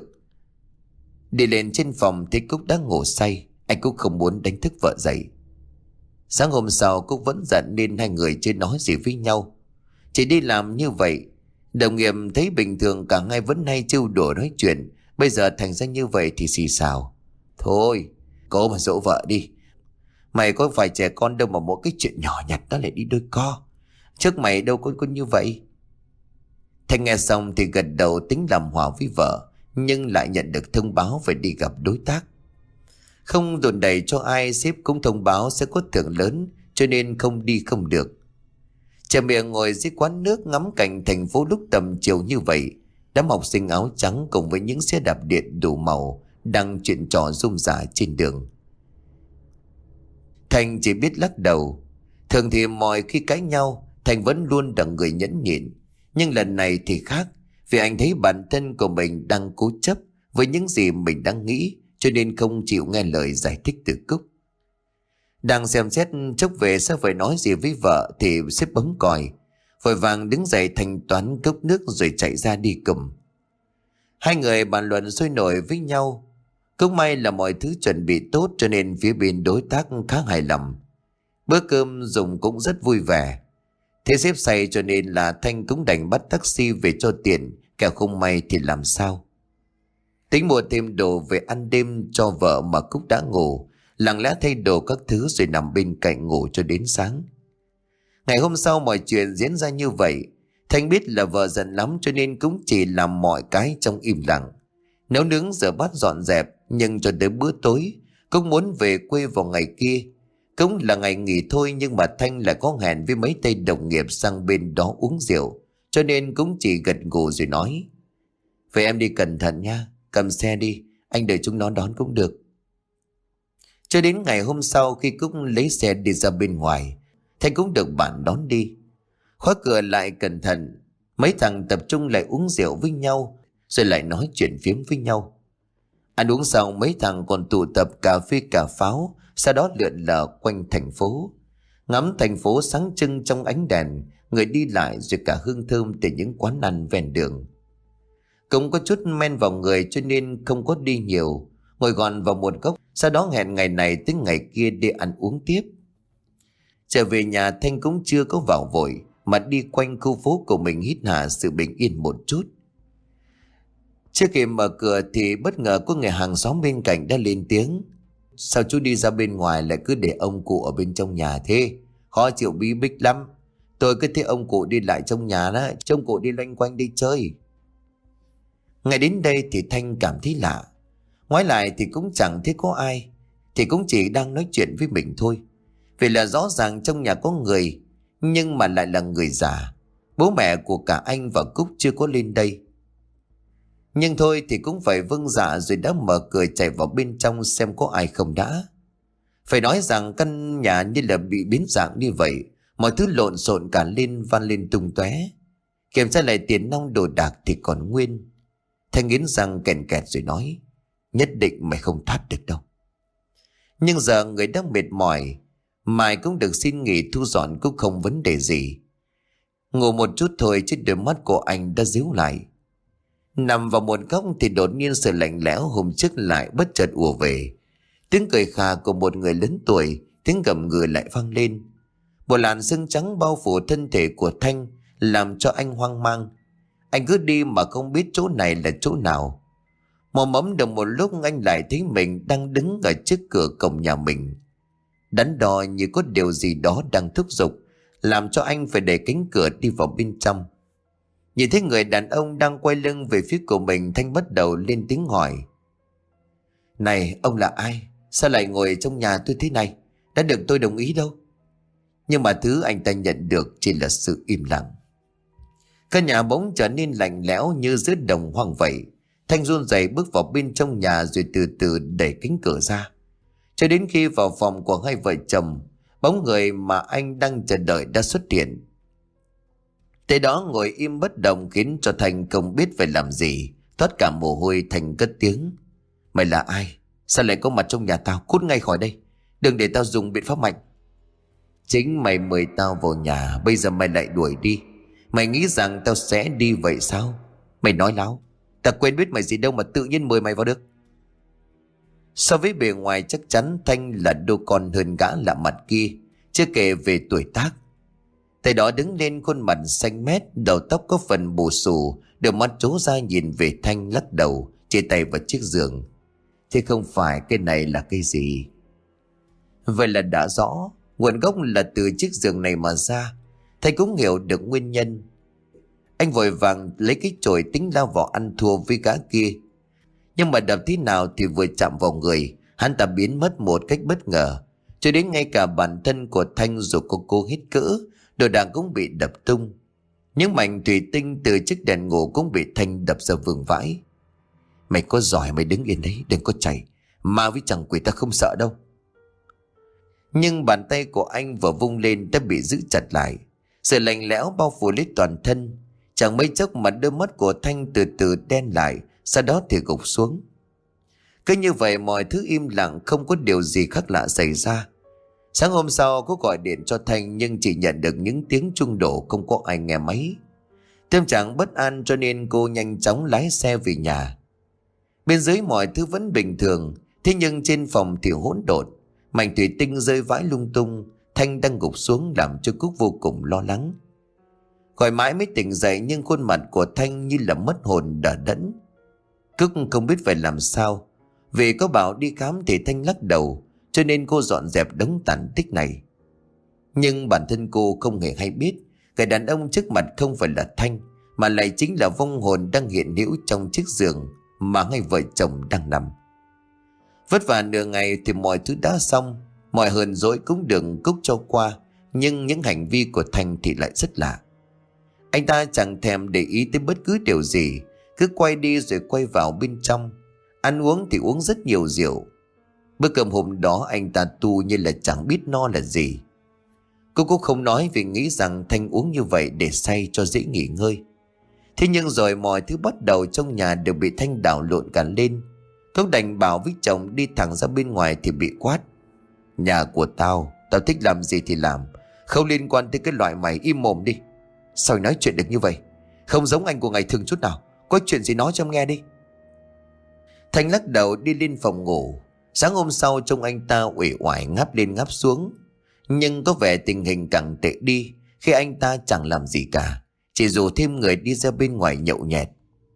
Đi lên trên phòng thấy Cúc đã ngủ say. Anh cũng không muốn đánh thức vợ dậy. Sáng hôm sau Cúc vẫn giận nên hai người chưa nói gì với nhau. Chỉ đi làm như vậy. Đồng nghiệp thấy bình thường cả hai vẫn hay trêu đùa nói chuyện, bây giờ thành ra như vậy thì xì xào. Thôi cố mà dỗ vợ đi. Mày có phải trẻ con đâu mà mỗi cái chuyện nhỏ nhặt đó lại đi đôi co. Trước mày đâu có như vậy. Thành nghe xong thì gật đầu tính làm hòa với vợ. Nhưng lại nhận được thông báo phải đi gặp đối tác. Không đồn đầy cho ai, sếp cũng thông báo sẽ có thưởng lớn, cho nên không đi không được. Trẻ miệng ngồi dưới quán nước ngắm cảnh thành phố lúc tầm chiều như vậy. Đám học sinh áo trắng cùng với những xe đạp điện đủ màu đang chuyện trò rôm rả trên đường. Thành chỉ biết lắc đầu. Thường thì mọi khi cãi nhau, Thành vẫn luôn là người nhẫn nhịn. Nhưng lần này thì khác, vì anh thấy bản thân của mình đang cố chấp với những gì mình đang nghĩ, cho nên không chịu nghe lời giải thích từ Cúc. Đang xem xét chốc về sẽ phải nói gì với vợ thì sếp bấm còi. Vội vàng đứng dậy thanh toán cốc nước rồi chạy ra đi cầm. Hai người bàn luận sôi nổi với nhau. Cũng may là mọi thứ chuẩn bị tốt cho nên phía bên đối tác khá hài lòng. Bữa cơm dùng cũng rất vui vẻ. Thế sếp say cho nên là Thanh cũng đành bắt taxi về cho tiền, kẻo không may thì làm sao. Tính mua thêm đồ về ăn đêm cho vợ mà Cúc đã ngủ, lặng lẽ thay đồ các thứ rồi nằm bên cạnh ngủ cho đến sáng. Ngày hôm sau mọi chuyện diễn ra như vậy. Thanh biết là vợ giận lắm cho nên cũng chỉ làm mọi cái trong im lặng. Nấu nướng rửa bát dọn dẹp, nhưng cho tới bữa tối cũng muốn về quê vào ngày kia. Cũng là ngày nghỉ thôi, nhưng mà Thanh lại có hẹn với mấy tay đồng nghiệp sang bên đó uống rượu, cho nên cũng chỉ gật gù rồi nói: vậy em đi cẩn thận nha, cầm xe đi, anh đợi chúng nó đón cũng được. Cho đến ngày hôm sau khi Cúc lấy xe đi ra bên ngoài, Thanh cũng được bạn đón đi. Khóa cửa lại cẩn thận, mấy thằng tập trung lại uống rượu với nhau, rồi lại nói chuyện phiếm với nhau. Ăn uống xong mấy thằng còn tụ tập cà phê cà pháo, sau đó lượn lờ quanh thành phố, ngắm thành phố sáng trưng trong ánh đèn, người đi lại rồi cả hương thơm từ những quán ăn ven đường. Cũng có chút men vào người cho nên không có đi nhiều, ngồi gọn vào một góc, sau đó hẹn ngày này tới ngày kia để ăn uống tiếp. Trở về nhà Thanh cũng chưa có vào vội, mà đi quanh khu phố của mình hít hà sự bình yên một chút. Chưa kịp mở cửa thì bất ngờ có người hàng xóm bên cạnh đã lên tiếng: sao chú đi ra bên ngoài lại cứ để ông cụ ở bên trong nhà thế? Khó chịu bí bích lắm. Tôi cứ thấy ông cụ đi lại trong nhà đó, trông cụ đi loanh quanh đi chơi. Ngay đến đây thì Thanh cảm thấy lạ. Ngoái lại thì cũng chẳng thấy có ai, thì cũng chỉ đang nói chuyện với mình thôi. Vì là rõ ràng trong nhà có người, nhưng mà lại là người già. Bố mẹ của cả anh và Cúc chưa có lên đây. Nhưng thôi thì cũng phải vâng dạ rồi đã mở cửa chạy vào bên trong xem có ai không đã. Phải nói rằng căn nhà như là bị biến dạng như vậy, mọi thứ lộn xộn cả lên van lên tung tóe. Kiểm tra lại tiền nong đồ đạc thì còn nguyên. Thanh nghiến răng kèn kẹt rồi nói: nhất định mày không thoát được đâu. Nhưng giờ người đang mệt mỏi, mai cũng được xin nghỉ, thu dọn cũng không vấn đề gì. Ngủ một chút thôi chứ đôi mắt của anh đã díu lại. Nằm vào một góc thì đột nhiên sự lạnh lẽo hôm trước lại bất chợt ùa về. Tiếng cười khà của một người lớn tuổi, tiếng gầm gừ lại vang lên. Một làn sương trắng bao phủ thân thể của Thanh, làm cho anh hoang mang. Anh cứ đi mà không biết chỗ này là chỗ nào. Mò mẫm được một lúc, anh lại thấy mình đang đứng ở trước cửa cổng nhà mình. Đắn đo như có điều gì đó đang thúc giục, làm cho anh phải đẩy cánh cửa đi vào bên trong. Nhìn thấy người đàn ông đang quay lưng về phía của mình, Thanh bắt đầu lên tiếng hỏi: này, ông là ai? Sao lại ngồi trong nhà tôi thế này? Đã được tôi đồng ý đâu. Nhưng mà thứ anh ta nhận được chỉ là sự im lặng. Căn nhà bỗng trở nên lạnh lẽo như giữa đồng hoang vậy. Thanh run rẩy bước vào bên trong nhà rồi từ từ đẩy cánh cửa ra. Cho đến khi vào phòng của hai vợ chồng, bóng người mà anh đang chờ đợi đã xuất hiện. Thế đó ngồi im bất động khiến cho Thành không biết phải làm gì. Toát cả mồ hôi, Thành cất tiếng: mày là ai? Sao lại có mặt trong nhà tao? Cút ngay khỏi đây, đừng để tao dùng biện pháp mạnh. Chính mày mời tao vào nhà, bây giờ mày lại đuổi đi. Mày nghĩ rằng tao sẽ đi vậy sao? Mày nói láo. Tao quên biết mày gì đâu mà tự nhiên mời mày vào được. So với bề ngoài chắc chắn Thanh là đô con hơn gã lạ mặt kia, chưa kể về tuổi tác. Thầy đó đứng lên, khuôn mặt xanh mét, đầu tóc có phần bù xù, đôi mắt trố ra nhìn về Thanh, lắc đầu, chỉ tay vào chiếc giường. Thế không phải cái này là cái gì? Vậy là đã rõ, nguồn gốc là từ chiếc giường này mà ra. Thầy cũng hiểu được nguyên nhân. Anh vội vàng lấy cái chổi tính lao vào ăn thua với gã kia. Nhưng mà đập thế nào thì vừa chạm vào người, hắn ta biến mất một cách bất ngờ. Cho đến ngay cả bản thân của Thanh dù có cố hết cỡ, đồ đạc cũng bị đập tung. Những mảnh thủy tinh từ chiếc đèn ngủ cũng bị Thanh đập ra vương vãi. Mày có giỏi mày đứng yên đấy, đừng có chạy. Ma với chẳng quỷ ta không sợ đâu. Nhưng bàn tay của anh vừa vung lên đã bị giữ chặt lại. Sự lạnh lẽo bao phủ lấy toàn thân. Chẳng mấy chốc mà đôi mắt của Thanh từ từ đen lại, sau đó thì gục xuống. Cứ như vậy mọi thứ im lặng, không có điều gì khác lạ xảy ra. Sáng hôm sau cô gọi điện cho Thanh nhưng chỉ nhận được những tiếng chuông đổ, không có ai nghe máy. Tâm trạng bất an cho nên cô nhanh chóng lái xe về nhà. Bên dưới mọi thứ vẫn bình thường, thế nhưng trên phòng thì hỗn độn. Mảnh thủy tinh rơi vãi lung tung. Thanh đang gục xuống làm cho Cúc vô cùng lo lắng. Gọi mãi mới tỉnh dậy nhưng khuôn mặt của Thanh như là mất hồn đờ đẫn. Cúc không biết phải làm sao. Vì có bảo đi khám thì Thanh lắc đầu, cho nên cô dọn dẹp đống tàn tích này. Nhưng bản thân cô không hề hay biết, cái đàn ông trước mặt không phải là Thanh, mà lại chính là vong hồn đang hiện hữu trong chiếc giường mà hai vợ chồng đang nằm. Vất vả nửa ngày thì mọi thứ đã xong, mọi hờn dỗi cũng được Cúc cho qua. Nhưng những hành vi của Thanh thì lại rất lạ. Anh ta chẳng thèm để ý tới bất cứ điều gì, cứ quay đi rồi quay vào bên trong. Ăn uống thì uống rất nhiều rượu. Bữa cơm hôm đó anh ta tu như là chẳng biết no là gì. Cô cũng không nói vì nghĩ rằng Thanh uống như vậy để say cho dễ nghỉ ngơi. Thế nhưng rồi mọi thứ bắt đầu trong nhà đều bị Thanh đảo lộn cả lên. Cậu đành bảo với chồng đi thẳng ra bên ngoài thì bị quát: nhà của tao, tao thích làm gì thì làm, không liên quan tới cái loại mày, im mồm đi. Sao nói chuyện được như vậy? Không giống anh của ngày thường chút nào. Có chuyện gì nói cho em nghe đi. Thanh lắc đầu đi lên phòng ngủ. Sáng hôm sau trông anh ta uể oải ngáp lên ngáp xuống. Nhưng có vẻ tình hình càng tệ đi khi anh ta chẳng làm gì cả, chỉ rủ thêm người đi ra bên ngoài nhậu nhẹt.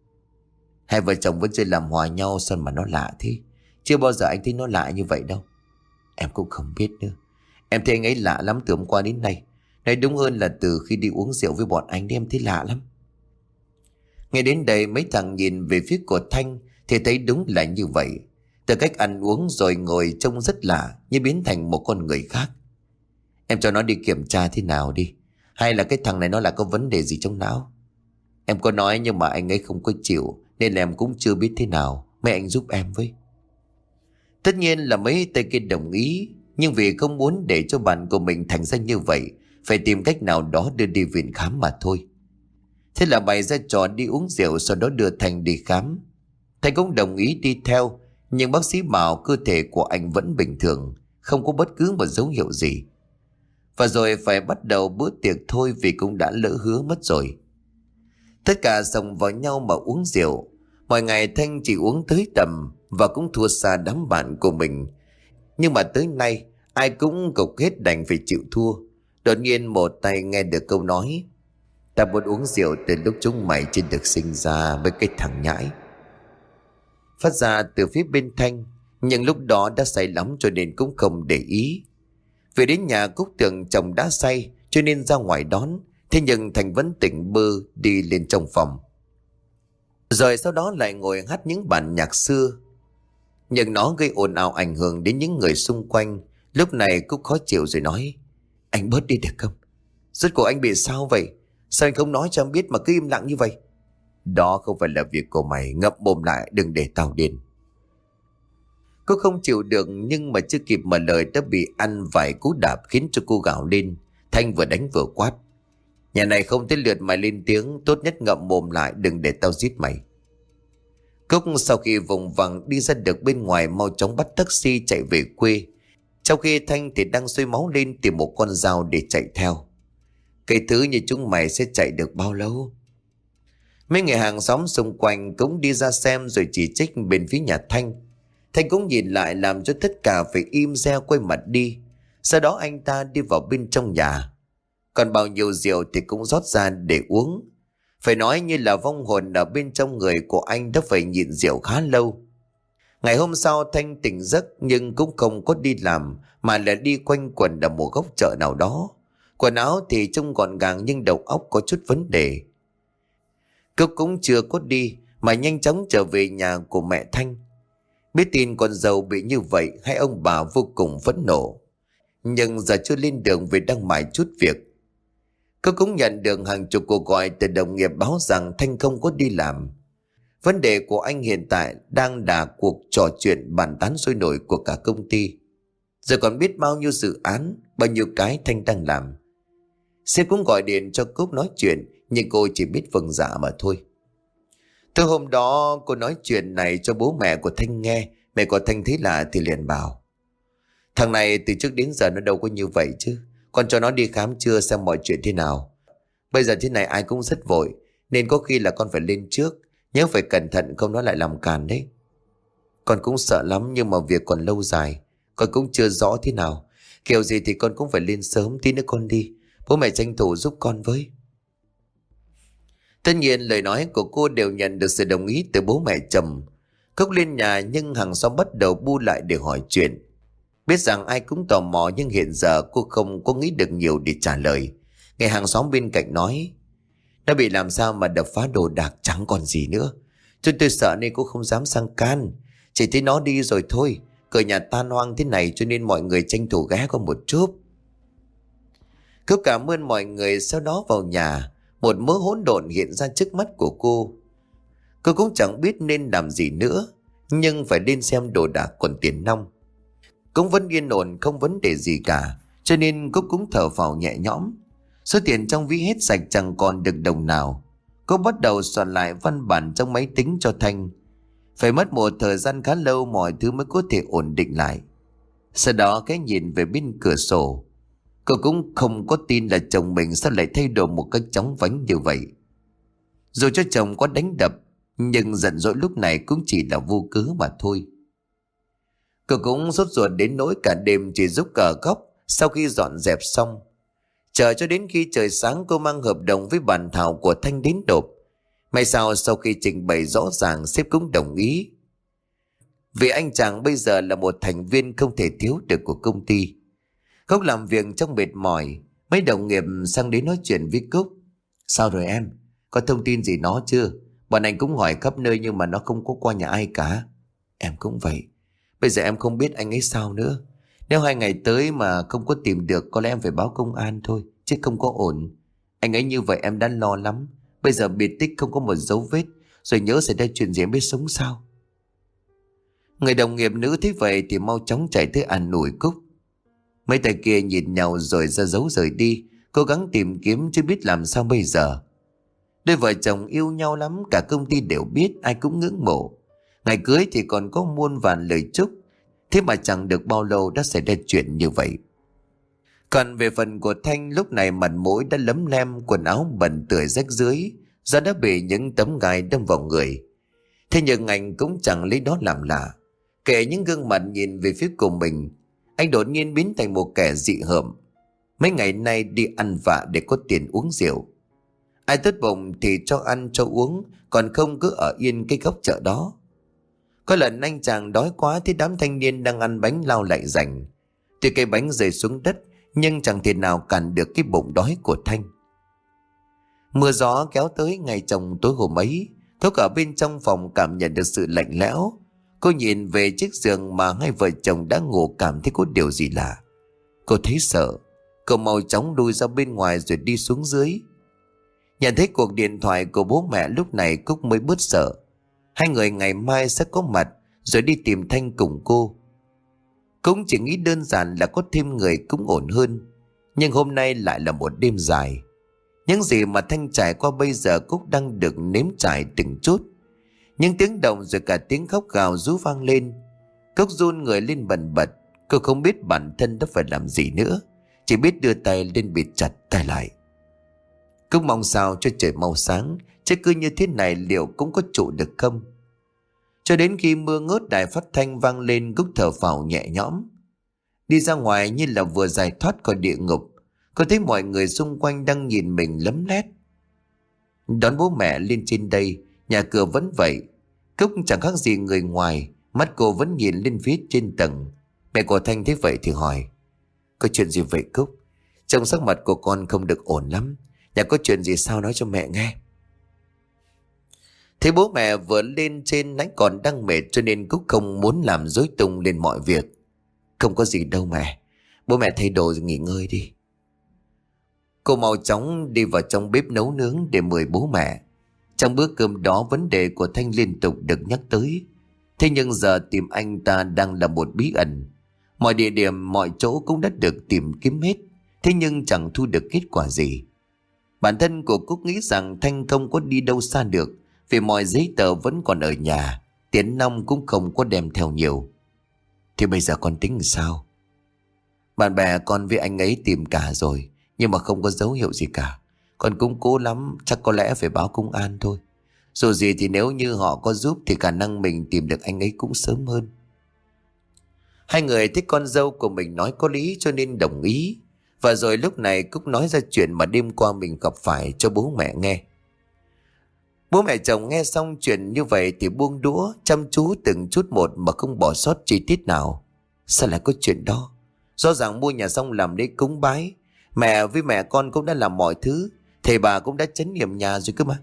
Hai vợ chồng vẫn chơi làm hòa nhau, sao mà nó lạ thế? Chưa bao giờ anh thấy nó lạ như vậy đâu. Em cũng không biết nữa. Em thấy anh ấy lạ lắm từ hôm qua đến nay. Nói đúng hơn là từ khi đi uống rượu với bọn anh thì em thấy lạ lắm. Ngay đến đây mấy thằng nhìn về phía của Thanh thì thấy đúng là như vậy. Từ cách ăn uống rồi ngồi trông rất lạ, như biến thành một con người khác. Em cho nó đi kiểm tra thế nào đi. Hay là cái thằng này nó là có vấn đề gì trong não? Em có nói nhưng mà anh ấy không có chịu, nên là em cũng chưa biết thế nào. Mấy anh giúp em với. Tất nhiên là mấy tay kia đồng ý. nhưng vì không muốn để cho bạn của mình thành ra như vậy, phải tìm cách nào đó đưa đi viện khám mà thôi. Thế là bày ra trò đi uống rượu, sau đó đưa Thành đi khám. Thành cũng đồng ý đi theo, nhưng bác sĩ bảo cơ thể của anh vẫn bình thường, không có bất cứ một dấu hiệu gì. Và rồi phải bắt đầu bữa tiệc thôi, vì cũng đã lỡ hứa mất rồi. Tất cả xông vào nhau mà uống rượu. Mọi ngày Thanh chỉ uống tới tầm và cũng thua xa đám bạn của mình. Nhưng mà tới nay ai cũng gục hết đành phải chịu thua. Đột nhiên một tay nghe được câu nói: "Ta muốn uống rượu từ lúc chúng mày chưa được sinh ra với cái thằng nhãi." Phát ra từ phía bên Thanh, nhưng lúc đó đã say lắm cho nên cũng không để ý. Về đến nhà Cúc tưởng chồng đã say cho nên ra ngoài đón. Thế nhưng Thành vẫn tỉnh bơ đi lên trong phòng. Rồi sau đó lại ngồi hát những bản nhạc xưa. Nhưng nó gây ồn ào ảnh hưởng đến những người xung quanh. Lúc này Cúc khó chịu rồi nói: "Anh bớt đi được không? Rốt cuộc anh bị sao vậy? Sao anh không nói cho em biết mà cứ im lặng như vậy?" "Đó không phải là việc của mày, ngậm mồm lại đừng để tao điên." Cô không chịu được, nhưng mà chưa kịp mở lời đã bị ăn vài cú đạp khiến cho cô gào lên. Thanh vừa đánh vừa quát: "Nhà này không tới lượt mày lên tiếng, tốt nhất ngậm mồm lại đừng để tao giết mày." Cúc sau khi vùng vằng đi ra được bên ngoài mau chóng bắt taxi chạy về quê, trong khi Thanh thì đang sôi máu lên tìm một con dao để chạy theo. Cái thứ như chúng mày sẽ chạy được bao lâu? Mấy người hàng xóm xung quanh cũng đi ra xem rồi chỉ trích bên phía nhà Thanh. Thanh cũng nhìn lại làm cho tất cả phải im re quay mặt đi. Sau đó anh ta đi vào bên trong nhà. Còn bao nhiêu rượu thì cũng rót ra để uống. Phải nói như là vong hồn ở bên trong người của anh đã phải nhịn rượu khá lâu. Ngày hôm sau Thanh tỉnh giấc nhưng cũng không có đi làm, mà là đi quanh quẩn ở một góc chợ nào đó. Quần áo thì trông gọn gàng nhưng đầu óc có chút vấn đề. Cúc cũng chưa có đi mà nhanh chóng trở về nhà của mẹ Thanh. Biết tin con dâu bị như vậy, hai ông bà vô cùng phẫn nộ. Nhưng giờ chưa lên đường vì đang mải chút việc. Cô cũng nhận được hàng chục cuộc gọi từ đồng nghiệp báo rằng Thanh không có đi làm. Vấn đề của anh hiện tại đang là cuộc trò chuyện bàn tán sôi nổi của cả công ty. Giờ còn biết bao nhiêu dự án, bao nhiêu cái Thanh đang làm. Sếp cũng gọi điện cho Cúc nói chuyện, nhưng cô chỉ biết vâng dạ mà thôi. Từ hôm đó cô nói chuyện này cho bố mẹ của Thanh nghe. Mẹ của Thanh thấy lạ thì liền bảo: "Thằng này từ trước đến giờ nó đâu có như vậy chứ. Con cho nó đi khám chưa xem mọi chuyện thế nào. Bây giờ thế này ai cũng rất vội, nên có khi là con phải lên trước. Nhớ phải cẩn thận không nó lại làm càn đấy." "Con cũng sợ lắm nhưng mà việc còn lâu dài. Con cũng chưa rõ thế nào. Kiểu gì thì con cũng phải lên sớm, tí nữa con đi. Bố mẹ tranh thủ giúp con với." Tất nhiên lời nói của cô đều nhận được sự đồng ý từ bố mẹ chồng. Cốc lên nhà nhưng hàng xóm bắt đầu bu lại để hỏi chuyện. Biết rằng ai cũng tò mò nhưng hiện giờ cô không có nghĩ được nhiều để trả lời. Nghe hàng xóm bên cạnh nói: "Nó bị làm sao mà đập phá đồ đạc chẳng còn gì nữa. Tôi sợ nên cô không dám sang can. Chỉ thấy nó đi rồi thôi. Cửa nhà tan hoang thế này cho nên mọi người tranh thủ ghé qua một chút." Cô cảm ơn mọi người, sau đó vào nhà. Một mớ hỗn độn hiện ra trước mắt của cô. Cô cũng chẳng biết nên làm gì nữa, nhưng phải lên xem đồ đạc còn tiền nong. Cũng vẫn yên ổn không vấn đề gì cả, cho nên cô cũng thở phào nhẹ nhõm. Số tiền trong ví hết sạch chẳng còn được đồng nào. Cô bắt đầu soạn lại văn bản trong máy tính cho Thanh. Phải mất một thời gian khá lâu mọi thứ mới có thể ổn định lại. Sau đó cái nhìn về bên cửa sổ, cô cũng không có tin là chồng mình sao lại thay đổi một cách chóng vánh như vậy. Dù cho chồng có đánh đập, nhưng giận dỗi lúc này cũng chỉ là vô cớ mà thôi. Cô cũng sốt ruột đến nỗi cả đêm chỉ giúp cờ góc. Sau khi dọn dẹp xong, chờ cho đến khi trời sáng cô mang hợp đồng với bản thảo của Thanh đến nộp. May sao sau khi trình bày rõ ràng sếp cũng đồng ý. Vì anh chàng bây giờ là một thành viên không thể thiếu được của công ty. Cúc làm việc trong mệt mỏi, mấy đồng nghiệp sang đến nói chuyện với Cúc. "Sao rồi em? Có thông tin gì nó chưa? Bọn anh cũng hỏi khắp nơi nhưng mà nó không có qua nhà ai cả." "Em cũng vậy. Bây giờ em không biết anh ấy sao nữa. Nếu 2 ngày tới mà không có tìm được, có lẽ em phải báo công an thôi, chứ không có ổn. Anh ấy như vậy em đã lo lắm. Bây giờ biệt tích không có một dấu vết, rồi nhớ xảy ra chuyện gì em biết sống sao." Người đồng nghiệp nữ thấy vậy thì mau chóng chạy tới an ủi Cúc. Mấy tay kia nhìn nhau rồi ra dấu rời đi, cố gắng tìm kiếm chứ biết làm sao bây giờ. Đôi vợ chồng yêu nhau lắm, cả công ty đều biết, ai cũng ngưỡng mộ. Ngày cưới thì còn có muôn vàn lời chúc, thế mà chẳng được bao lâu đã xảy ra chuyện như vậy. Còn về phần của Thanh, lúc này mặt mũi đã lấm lem, quần áo bẩn tưởi rách rưới do đã bị những tấm gai đâm vào người. Thế nhưng anh cũng chẳng lấy đó làm lạ. Kể những gương mặt nhìn về phía của mình, anh đột nhiên biến thành một kẻ dị hợm. Mấy ngày nay đi ăn vạ để có tiền uống rượu. Ai tốt bụng thì cho ăn cho uống, còn không cứ ở yên cái góc chợ đó. Có lần anh chàng đói quá thì đám thanh niên đang ăn bánh lao lại giành. Tuy cây bánh rơi xuống đất nhưng chẳng thể nào cản được cái bụng đói của Thanh. Mưa gió kéo tới ngày chồng tối hôm ấy. Thuốc ở bên trong phòng cảm nhận được sự lạnh lẽo. Cô nhìn về chiếc giường mà hai vợ chồng đã ngủ, cảm thấy có điều gì lạ. Cô thấy sợ, cô mau chóng lui ra bên ngoài rồi đi xuống dưới. Nhận thấy cuộc điện thoại của bố mẹ, lúc này Cúc mới bớt sợ. Hai người ngày mai sẽ có mặt rồi đi tìm Thanh cùng cô. Cũng chỉ nghĩ đơn giản là có thêm người cũng ổn hơn. Nhưng hôm nay lại là một đêm dài. Những gì mà Thanh trải qua bây giờ Cúc đang được nếm trải từng chút. Những tiếng động rồi cả tiếng khóc gào rú vang lên. Cúc run người lên bần bật. Cô không biết bản thân đã phải làm gì nữa, chỉ biết đưa tay lên bịt chặt tay lại. Cúc mong sao cho trời mau sáng, chứ cứ như thế này liệu cũng có trụ được không. Cho đến khi mưa ngớt, đài phát thanh vang lên, Cúc thở phào nhẹ nhõm. Đi ra ngoài như là vừa giải thoát khỏi địa ngục. Cô thấy mọi người xung quanh đang nhìn mình lấm lét. Đón bố mẹ lên trên đây, nhà cửa vẫn vậy. Cúc chẳng khác gì người ngoài, mắt cô vẫn nhìn lên phía trên tầng. Mẹ của Thanh thấy vậy thì hỏi: có chuyện gì vậy Cúc? Trông sắc mặt của con không được ổn lắm. Nhà có chuyện gì sao nói cho mẹ nghe. Thấy bố mẹ vừa lên trên nãy còn đang mệt, cho nên Cúc không muốn làm rối tung lên mọi việc. Không có gì đâu mẹ, bố mẹ thay đồ rồi nghỉ ngơi đi. Cô mau chóng đi vào trong bếp nấu nướng để mời bố mẹ. Trong bữa cơm đó, vấn đề của Thanh liên tục được nhắc tới. Thế nhưng giờ tìm anh ta đang là một bí ẩn. Mọi địa điểm, mọi chỗ cũng đã được tìm kiếm hết, thế nhưng chẳng thu được kết quả gì. Bản thân của Cúc nghĩ rằng Thanh không có đi đâu xa được, vì mọi giấy tờ vẫn còn ở nhà, tiền nong cũng không có đem theo nhiều. Thì bây giờ con tính sao? Bạn bè con với anh ấy tìm cả rồi, nhưng mà không có dấu hiệu gì cả. Con cũng cố lắm, chắc có lẽ phải báo công an thôi. Dù gì thì nếu như họ có giúp thì khả năng mình tìm được anh ấy cũng sớm hơn. Hai người thích con dâu của mình nói có lý cho nên đồng ý. Và rồi lúc này Cúc nói ra chuyện mà đêm qua mình gặp phải cho bố mẹ nghe. Bố mẹ chồng nghe xong chuyện như vậy thì buông đũa, chăm chú từng chút một mà không bỏ sót chi tiết nào. Sao lại có chuyện đó? Rõ ràng mua nhà xong làm lễ cúng bái, mẹ với mẹ con cũng đã làm mọi thứ, thầy bà cũng đã trấn yểm nhà rồi cơ mà.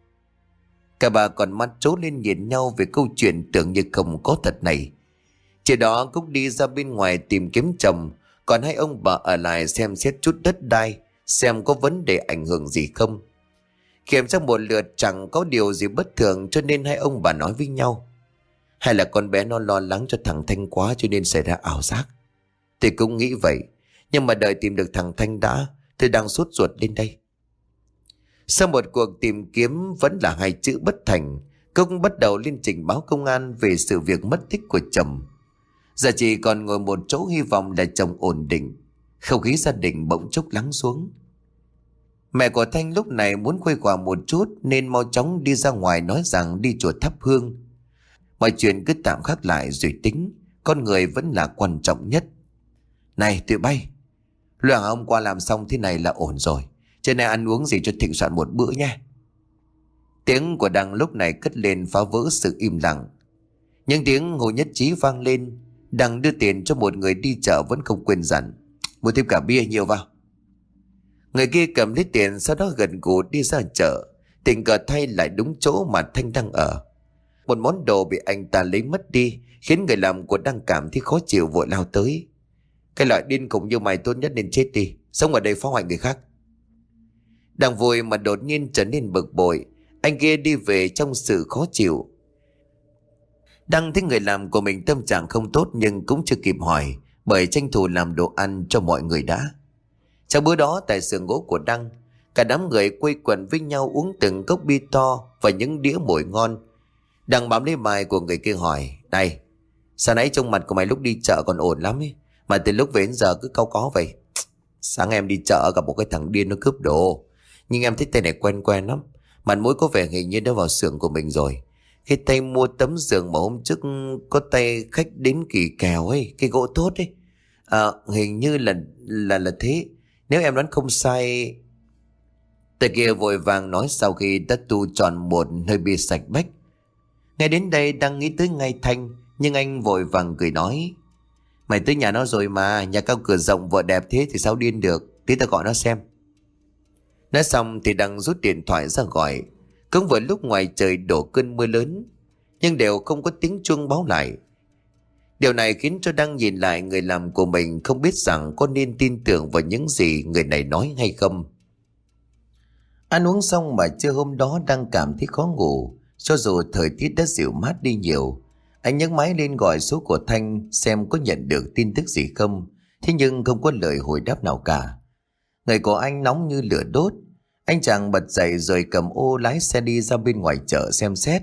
Cả bà còn mắt trố lên nhìn nhau về câu chuyện tưởng như không có thật này. Chiều đó Cúc đi ra bên ngoài tìm kiếm chồng, còn hai ông bà ở lại xem xét chút đất đai, xem có vấn đề ảnh hưởng gì không. Kiểm tra một lượt chẳng có điều gì bất thường, cho nên hai ông bà nói với nhau: hay là con bé nó lo lắng cho thằng Thanh quá cho nên xảy ra ảo giác. Thì cũng nghĩ vậy, nhưng mà đợi tìm được thằng Thanh đã, tôi đang sốt ruột lên đây. Sau một cuộc tìm kiếm vẫn là hai chữ bất thành, Cúc bắt đầu lên trình báo công an về sự việc mất tích của chồng. Giờ chỉ còn ngồi một chỗ, hy vọng là chồng ổn định. Không khí gia đình bỗng chốc lắng xuống. Mẹ của Thanh lúc này muốn khuây khỏa một chút nên mau chóng đi ra ngoài nói rằng đi chùa thắp hương. Mọi chuyện cứ tạm gác lại rồi tính, con người vẫn là quan trọng nhất. Này tụi bay, luyện hôm qua làm xong thế này là ổn rồi, trưa nay ăn uống gì cho thịnh soạn một bữa nha. Tiếng của Đăng lúc này cất lên phá vỡ sự im lặng. Những tiếng Hồ Nhất Trí vang lên. Đăng đưa tiền cho một người đi chợ vẫn không quên dặn: mua thêm cả bia nhiều vào. Người kia cầm lấy tiền, sau đó gật gù đi ra chợ. Tình cờ thay lại đúng chỗ mà Thanh đang ở. Một món đồ bị anh ta lấy mất đi khiến người làm của Đăng cảm thấy khó chịu, vội lao tới: cái loại điên khùng như mày tốt nhất nên chết đi, sống ở đây phá hoại người khác. Đang vui mà đột nhiên trở nên bực bội. Anh kia đi về trong sự khó chịu. Đăng thấy người làm của mình tâm trạng không tốt nhưng cũng chưa kịp hỏi bởi tranh thủ làm đồ ăn cho mọi người đã. Trong bữa đó tại xưởng gỗ của Đăng, cả đám người quây quần với nhau uống từng cốc bia to và những đĩa mồi ngon. Đăng bám lấy bài của người kia hỏi: Này, sao nãy trông mặt của mày lúc đi chợ còn ổn lắm ấy, mà từ lúc về đến giờ cứ cau có vậy? Sáng em đi chợ gặp một cái thằng điên nó cướp đồ, nhưng em thấy tay này quen quen lắm. Mặt mũi có vẻ hình như đã vào xưởng của mình rồi. Cái tay mua tấm giường mà hôm trước có tay khách đến kỳ kèo ấy, cái gỗ tốt ấy. Hình như là thế. Nếu em đoán không sai. Tay kia vội vàng nói sau khi đã tu tròn một hơi bia sạch bách. Ngay đến đây đang nghĩ tới ngay Thanh, nhưng anh vội vàng cười nói: Mày tới nhà nó rồi mà, nhà cao cửa rộng vợ đẹp thế thì sao điên được, tí ta gọi nó xem. Nói xong thì đang rút điện thoại ra gọi. Cũng vừa lúc ngoài trời đổ cơn mưa lớn, nhưng đều không có tiếng chuông báo lại. Điều này khiến cho Đăng nhìn lại người làm của mình, không biết rằng có nên tin tưởng vào những gì người này nói hay không. Ăn uống xong mà trưa hôm đó Đăng cảm thấy khó ngủ. Cho dù thời tiết đã dịu mát đi nhiều, anh nhấc máy lên gọi số của Thanh xem có nhận được tin tức gì không. Thế nhưng không có lời hồi đáp nào cả. Người của anh nóng như lửa đốt. Anh chàng bật dậy rồi cầm ô lái xe đi ra bên ngoài chợ xem xét.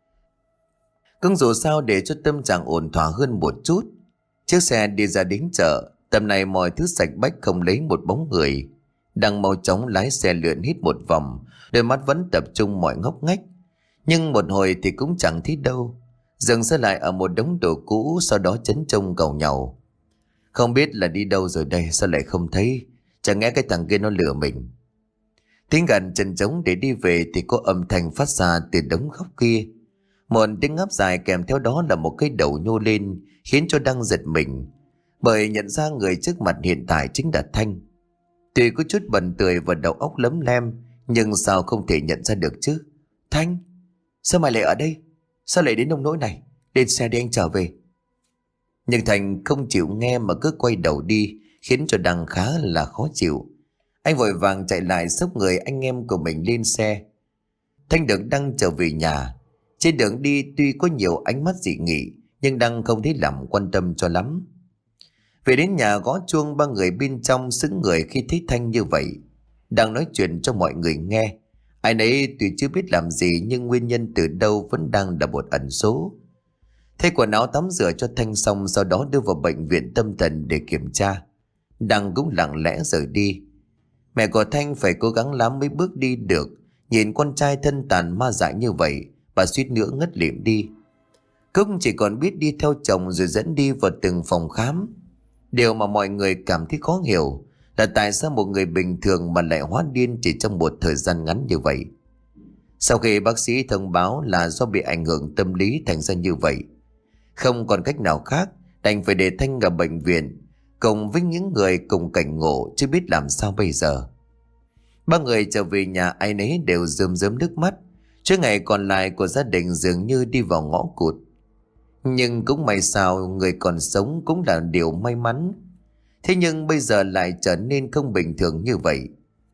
Cũng dù sao để cho tâm trạng ổn thỏa hơn một chút. Chiếc xe đi ra đến chợ, tầm này mọi thứ sạch bách không lấy một bóng người. Đang mau chóng lái xe lượn hít một vòng, đôi mắt vẫn tập trung mọi ngóc ngách. Nhưng một hồi thì cũng chẳng thấy đâu. Dừng xe lại ở một đống đồ cũ, sau đó chấn trông cầu nhau. Không biết là đi đâu rồi đây, sao lại không thấy? Chẳng nghe cái thằng kia nó lừa mình. Tiếng gần chân trống để đi về thì có âm thanh phát ra từ đống khóc kia. Một tiếng ngáp dài kèm theo đó là một cái đầu nhô lên, khiến cho Đăng giật mình, bởi nhận ra người trước mặt hiện tại chính là Thanh. Tuy có chút bần tươi và đầu óc lấm lem, nhưng sao không thể nhận ra được chứ? Thanh, sao mày lại ở đây? Sao lại đến nông nỗi này? Lên xe đi, anh trở về. Nhưng Thanh không chịu nghe mà cứ quay đầu đi, khiến cho Đăng khá là khó chịu. Anh vội vàng chạy lại xốc người anh em của mình lên xe. Thanh được Đăng trở về nhà. Trên đường đi tuy có nhiều ánh mắt dị nghị, nhưng Đăng không thấy làm quan tâm cho lắm. Về đến nhà gõ chuông, ba người bên trong sững người khi thấy Thanh như vậy. Đăng nói chuyện cho mọi người nghe. Ai nấy tuy chưa biết làm gì, nhưng nguyên nhân từ đâu vẫn đang là một ẩn số. Thay quần áo tắm rửa cho Thanh xong, sau đó đưa vào bệnh viện tâm thần để kiểm tra. Đăng cũng lặng lẽ rời đi. Mẹ của Thanh phải cố gắng lắm mới bước đi được. Nhìn con trai thân tàn ma dại như vậy, bà suýt nữa ngất lịm đi. Cúc chỉ còn biết đi theo chồng rồi dẫn đi vào từng phòng khám. Điều mà mọi người cảm thấy khó hiểu là tại sao một người bình thường mà lại hóa điên chỉ trong một thời gian ngắn như vậy. Sau khi bác sĩ thông báo là do bị ảnh hưởng tâm lý thành ra như vậy, không còn cách nào khác, đành phải để Thanh ở bệnh viện cùng với những người cùng cảnh ngộ, chưa biết làm sao bây giờ. Ba người trở về nhà ai nấy đều rơm rớm nước mắt. Chuỗi ngày còn lại của gia đình dường như đi vào ngõ cụt. Nhưng cũng may sao người còn sống cũng là điều may mắn. Thế nhưng bây giờ lại trở nên không bình thường như vậy.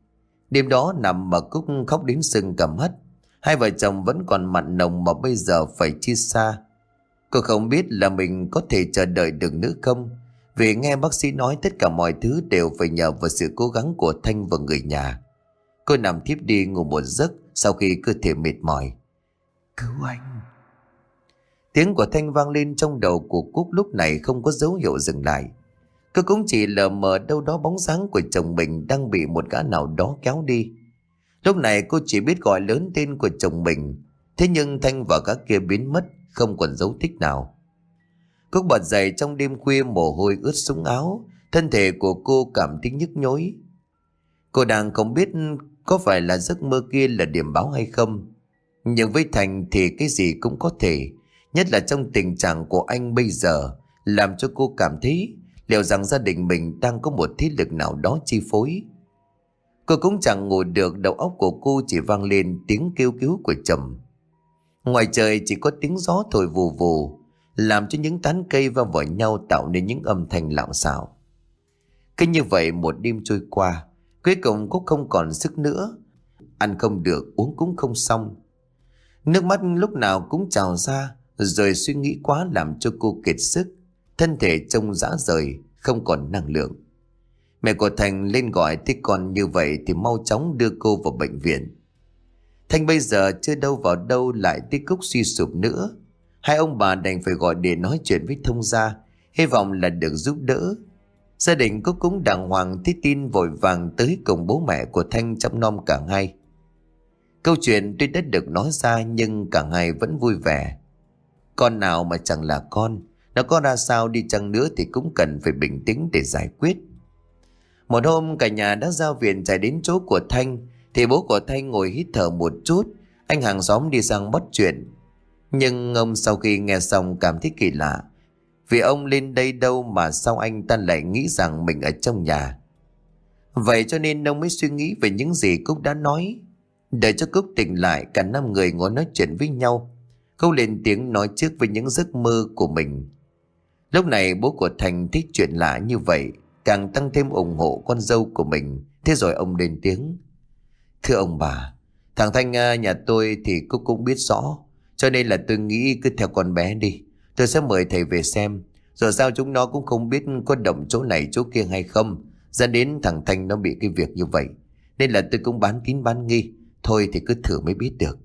Đêm đó nằm mà Cúc khóc đến sưng cả mắt. Hai vợ chồng vẫn còn mặn nồng mà bây giờ phải chia xa. Cô không biết là mình có thể chờ đợi được nữa không, vì nghe bác sĩ nói tất cả mọi thứ đều phải nhờ vào sự cố gắng của Thanh và người nhà. Cô nằm thiếp đi ngủ một giấc sau khi cơ thể mệt mỏi. Cứu anh! Tiếng của Thanh vang lên trong đầu của Cúc lúc này không có dấu hiệu dừng lại. Cô cũng chỉ lờ mờ đâu đó bóng dáng của chồng mình đang bị một gã nào đó kéo đi. Lúc này cô chỉ biết gọi lớn tên của chồng mình. Thế nhưng Thanh và gã kia biến mất, không còn dấu tích nào. Cúc bật dậy trong đêm khuya, mồ hôi ướt sũng áo. Thân thể của cô cảm thấy nhức nhối. Cô đang không biết có phải là giấc mơ kia là điểm báo hay không. Nhưng với Thành thì cái gì cũng có thể. Nhất là trong tình trạng của anh bây giờ, làm cho cô cảm thấy liệu rằng gia đình mình đang có một thế lực nào đó chi phối. Cô cũng chẳng ngủ được, đầu óc của cô chỉ vang lên tiếng kêu cứu của chồng. Ngoài trời chỉ có tiếng gió thổi vù vù, làm cho những tán cây va vào nhau tạo nên những âm thanh lạo xạo. Cứ như vậy một đêm trôi qua, cuối cùng cô không còn sức nữa. Ăn không được, uống cũng không xong. Nước mắt lúc nào cũng trào ra, rồi suy nghĩ quá làm cho cô kiệt sức. Thân thể trông rã rời, không còn năng lượng. Mẹ của Thành lên gọi thấy con như vậy thì mau chóng đưa cô vào bệnh viện. Thanh bây giờ chưa đâu vào đâu lại tí Cúc suy sụp nữa. Hai ông bà đành phải gọi điện nói chuyện với thông gia, hy vọng là được giúp đỡ. Gia đình Cúc cũng đàng hoàng thấy tin vội vàng tới cùng bố mẹ của Thanh chăm nom cả hai. Câu chuyện tuy đã được nói ra nhưng cả hai vẫn vui vẻ. Con nào mà chẳng là con, nó có ra sao đi chăng nữa thì cũng cần phải bình tĩnh để giải quyết. Một hôm cả nhà đã ra viện chạy đến chỗ của Thanh thì bố của Thanh ngồi hít thở một chút. Anh hàng xóm đi sang bắt chuyện, nhưng ông sau khi nghe xong cảm thấy kỳ lạ, vì ông lên đây đâu mà sao anh ta lại nghĩ rằng mình ở trong nhà. Vậy cho nên ông mới suy nghĩ về những gì Cúc đã nói. Đợi cho Cúc tỉnh lại, cả năm người ngồi nói chuyện với nhau. Cúc lên tiếng nói trước với những giấc mơ của mình. Lúc này bố của Thành thấy chuyện lạ như vậy càng tăng thêm ủng hộ con dâu của mình. Thế rồi ông lên tiếng: Thưa ông bà, thằng Thanh nhà tôi thì Cúc cũng biết rõ, cho nên là tôi nghĩ cứ theo con bé đi. Tôi sẽ mời thầy về xem. Rồi sao chúng nó cũng không biết có động chỗ này chỗ kia hay không, dẫn đến thằng Thanh nó bị cái việc như vậy. Nên là tôi cũng bán tín bán nghi. Thôi thì cứ thử mới biết được.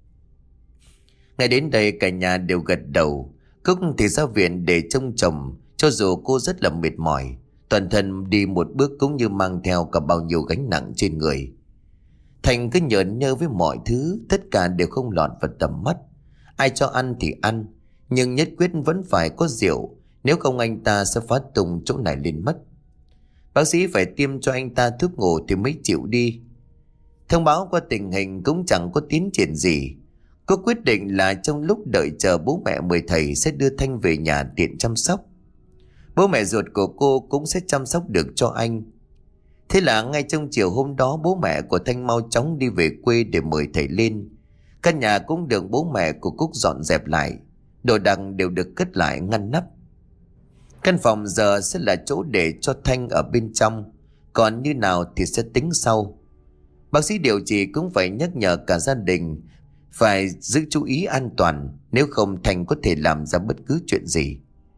Ngay đến đây cả nhà đều gật đầu. Cúc thì ra viện để trông chồng, cho dù cô rất là mệt mỏi. Toàn thân đi một bước cũng như mang theo cả bao nhiêu gánh nặng trên người. Thành cứ nhởn nhơ với mọi thứ, tất cả đều không lọt vào tầm mắt. Ai cho ăn thì ăn, nhưng nhất quyết vẫn phải có rượu, nếu không anh ta sẽ phá tung chỗ này lên mất. Bác sĩ phải tiêm cho anh ta thuốc ngủ thì mới chịu đi. Thông báo qua tình hình cũng chẳng có tiến triển gì. Cô quyết định là trong lúc đợi chờ bố mẹ mời thầy sẽ đưa Thanh về nhà tiện chăm sóc. Bố mẹ ruột của cô cũng sẽ chăm sóc được cho anh. Thế là ngay trong chiều hôm đó, bố mẹ của Thanh mau chóng đi về quê để mời thầy lên. Căn nhà cũng được bố mẹ của Cúc dọn dẹp lại, đồ đạc đều được cất lại ngăn nắp. Căn phòng giờ sẽ là chỗ để cho Thanh ở bên trong, còn như nào thì sẽ tính sau. Bác sĩ điều trị cũng phải nhắc nhở cả gia đình phải giữ chú ý an toàn, nếu không Thanh có thể làm ra bất cứ chuyện gì.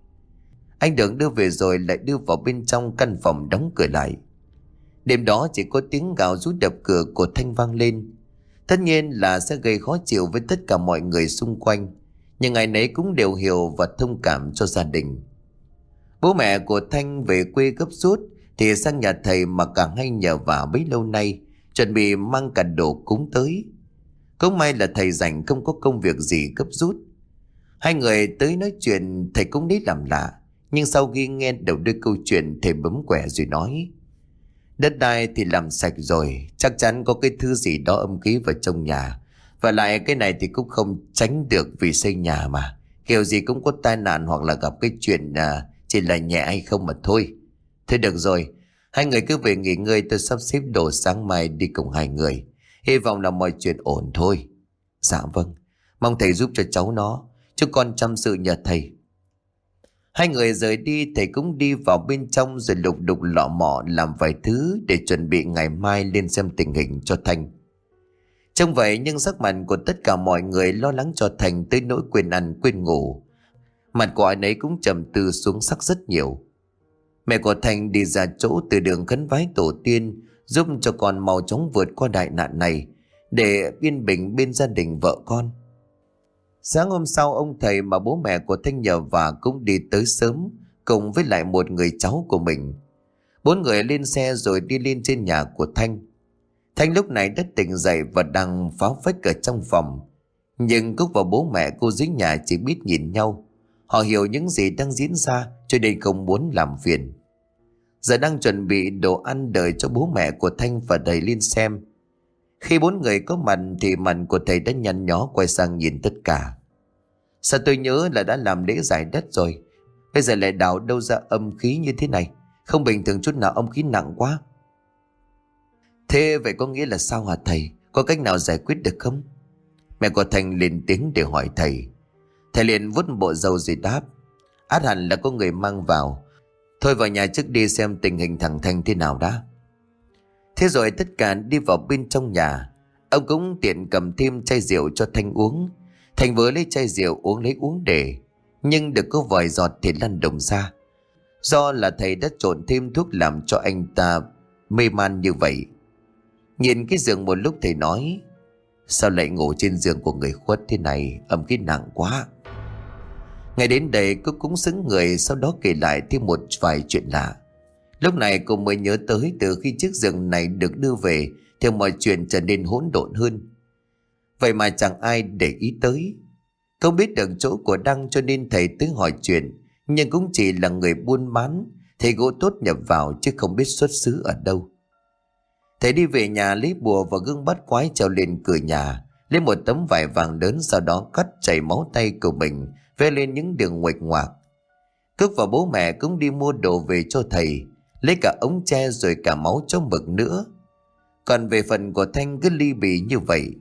Anh được đưa về rồi lại đưa vào bên trong căn phòng đóng cửa lại. Đêm đó chỉ có tiếng gào rú đập cửa của Thanh vang lên. Tất nhiên là sẽ gây khó chịu với tất cả mọi người xung quanh, nhưng ai nấy cũng đều hiểu và thông cảm cho gia đình. Bố mẹ của Thanh về quê gấp rút thì sang nhà thầy mà cả hai nhờ vả bấy lâu nay, chuẩn bị mang cả đồ cúng tới. Cũng may là thầy rảnh không có công việc gì gấp rút. Hai người tới nói chuyện, thầy cũng lấy làm lạ, nhưng sau khi nghe đầu đuôi câu chuyện, thầy bấm quẻ rồi nói: Đất đai thì làm sạch rồi, chắc chắn có cái thứ gì đó âm khí vào trong nhà. Và lại cái này thì cũng không tránh được vì xây nhà mà. Kiểu gì cũng có tai nạn hoặc là gặp cái chuyện chỉ là nhẹ hay không mà thôi. Thế được rồi, hai người cứ về nghỉ ngơi, tôi sắp xếp đồ sáng mai đi cùng hai người. Hy vọng là mọi chuyện ổn thôi. Dạ vâng, mong thầy giúp cho cháu nó, chứ con chăm sự nhờ thầy. Hai người rời đi, thầy cũng đi vào bên trong rồi lục đục lọ mọ làm vài thứ để chuẩn bị ngày mai lên xem tình hình cho Thanh. Trong vậy nhưng sắc mặt của tất cả mọi người lo lắng cho Thanh tới nỗi quên ăn quên ngủ. Mặt của ai nấy cũng trầm tư xuống sắc rất nhiều. Mẹ của Thanh đi ra chỗ từ đường khấn vái tổ tiên, giúp cho con mau chóng vượt qua đại nạn này để yên bình bên gia đình vợ con. Sáng hôm sau, ông thầy mà bố mẹ của Thanh nhờ và cũng đi tới sớm cùng với lại một người cháu của mình. Bốn người lên xe rồi đi lên trên nhà của Thanh. Thanh lúc này đã tỉnh dậy và đang phá phách ở trong phòng. Nhưng Cúc và bố mẹ cô dưới nhà chỉ biết nhìn nhau. Họ hiểu những gì đang diễn ra cho nên không muốn làm phiền. Giờ đang chuẩn bị đồ ăn đợi cho bố mẹ của Thanh và thầy lên xem. Khi bốn người có mặt thì mặt của thầy đã nhăn nhó quay sang nhìn tất cả. Sao tôi nhớ là đã làm lễ giải đất rồi, bây giờ lại đào đâu ra âm khí như thế này? Không bình thường chút nào, âm khí nặng quá. Thế vậy có nghĩa là sao hả thầy? Có cách nào giải quyết được không? Mẹ của Thanh lên tiếng để hỏi thầy. Thầy liền vuốt bộ râu rồi đáp: Át hẳn là có người mang vào. Thôi vào nhà trước đi xem tình hình thằng Thanh thế nào đã. Thế rồi tất cả đi vào bên trong nhà. Ông cũng tiện cầm thêm chai rượu cho Thanh uống. Thanh vừa lấy chai rượu uống lấy uống để, nhưng được có vài giọt thì lăn đồng ra. Do là thầy đã trộn thêm thuốc làm cho anh ta mê man như vậy. Nhìn cái giường một lúc thầy nói: sao lại ngủ trên giường của người khuất thế này, âm khí nặng quá. Ngay đến đây cô cũng sững người, sau đó kể lại thêm một vài chuyện lạ. Lúc này cô mới nhớ tới từ khi chiếc giường này được đưa về thì mọi chuyện trở nên hỗn độn hơn. Vậy mà chẳng ai để ý tới. Không biết được chỗ của Đăng cho nên thầy tới hỏi chuyện, nhưng cũng chỉ là người buôn bán, thầy gỗ tốt nhập vào chứ không biết xuất xứ ở đâu. Thầy đi về nhà lấy bùa và gương bắt quái treo lên cửa nhà, lấy một tấm vải vàng lớn, sau đó cắt chảy máu tay của mình, vẽ lên những đường nguệch ngoạc. Cúc và bố mẹ cũng đi mua đồ về cho thầy, lấy cả ống tre rồi cả máu cho mực nữa. Còn về phần của Thanh cứ ly bì như vậy.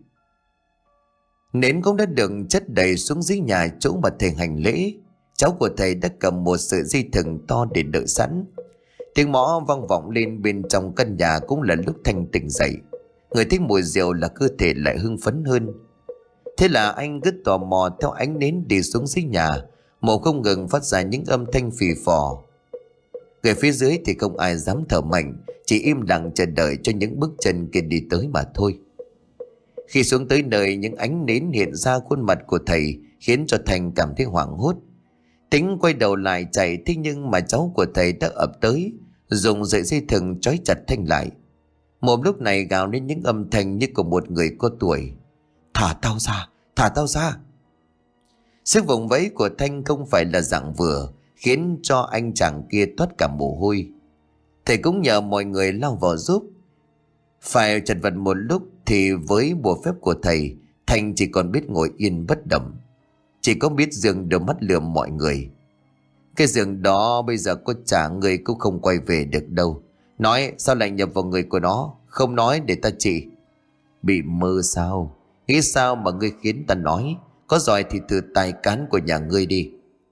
Nến cũng đã được chất đầy xuống dưới nhà chỗ mà thầy hành lễ. Cháu của thầy đã cầm một sợi dây thừng to để đợi sẵn. Tiếng mõ vang vọng lên bên trong căn nhà cũng là lúc Thanh tỉnh dậy. Người thích mùi rượu là cơ thể lại hưng phấn hơn. Thế là anh cứ tò mò theo ánh nến đi xuống dưới nhà, mồm không ngừng phát ra những âm thanh phì phò. Người phía dưới thì không ai dám thở mạnh, chỉ im lặng chờ đợi cho những bước chân kia đi tới mà thôi. Khi xuống tới nơi, những ánh nến hiện ra khuôn mặt của thầy khiến cho Thành cảm thấy hoảng hốt. Tính quay đầu lại chạy, thế nhưng mà cháu của thầy đã ập tới, dùng sợi dây thừng trói chặt Thanh lại. Mồm lúc này gào lên những âm thanh như của một người có tuổi: thả tao ra, thả tao ra. Sức vùng vẫy của Thanh không phải là dạng vừa, khiến cho anh chàng kia toát cả mồ hôi. Thầy cũng nhờ mọi người lao vào giúp. Phải chật vật một lúc thì với bùa phép của thầy, Thanh chỉ còn biết ngồi yên bất động, chỉ có biết dường đôi mắt lườm mọi người. Cái giường đó bây giờ có trả người cũng không quay về được đâu. Nói sao lại nhập vào người của nó, không nói để ta trị. Bị mơ sao? Nghĩ sao mà ngươi khiến ta nói? Có giỏi thì thử tài cán của nhà ngươi đi.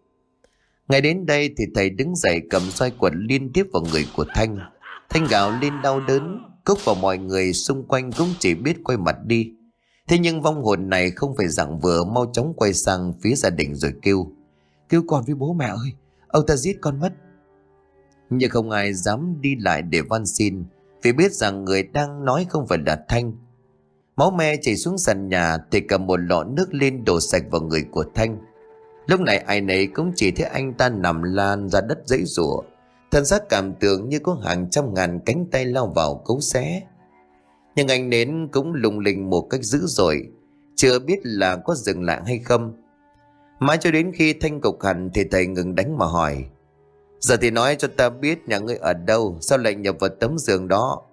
Ngay đến đây thì thầy đứng dậy cầm roi quật liên tiếp vào người của Thanh. Thanh gào lên đau đớn. Cúc và mọi người xung quanh cũng chỉ biết quay mặt đi. Thế nhưng vong hồn này không phải dạng vừa, mau chóng quay sang phía gia đình rồi kêu con với bố mẹ ơi, ông ta giết con mất. Nhưng không ai dám đi lại để van xin, vì biết rằng người đang nói không phải là Thanh. Máu me chảy xuống sàn nhà, thì cầm một lọ nước lên đổ sạch vào người của Thanh. Lúc này ai nấy cũng chỉ thấy anh ta nằm lan ra đất giãy giụa, thân xác cảm tưởng như có hàng trăm ngàn cánh tay lao vào cấu xé. Nhưng anh nến cũng lung linh một cách dữ dội, chưa biết là có dừng lại hay không. Mãi cho đến khi Thanh gục hẳn thì thầy ngừng đánh mà hỏi: giờ thì nói cho ta biết nhà ngươi ở đâu, sao lại nhập vào tấm giường đó?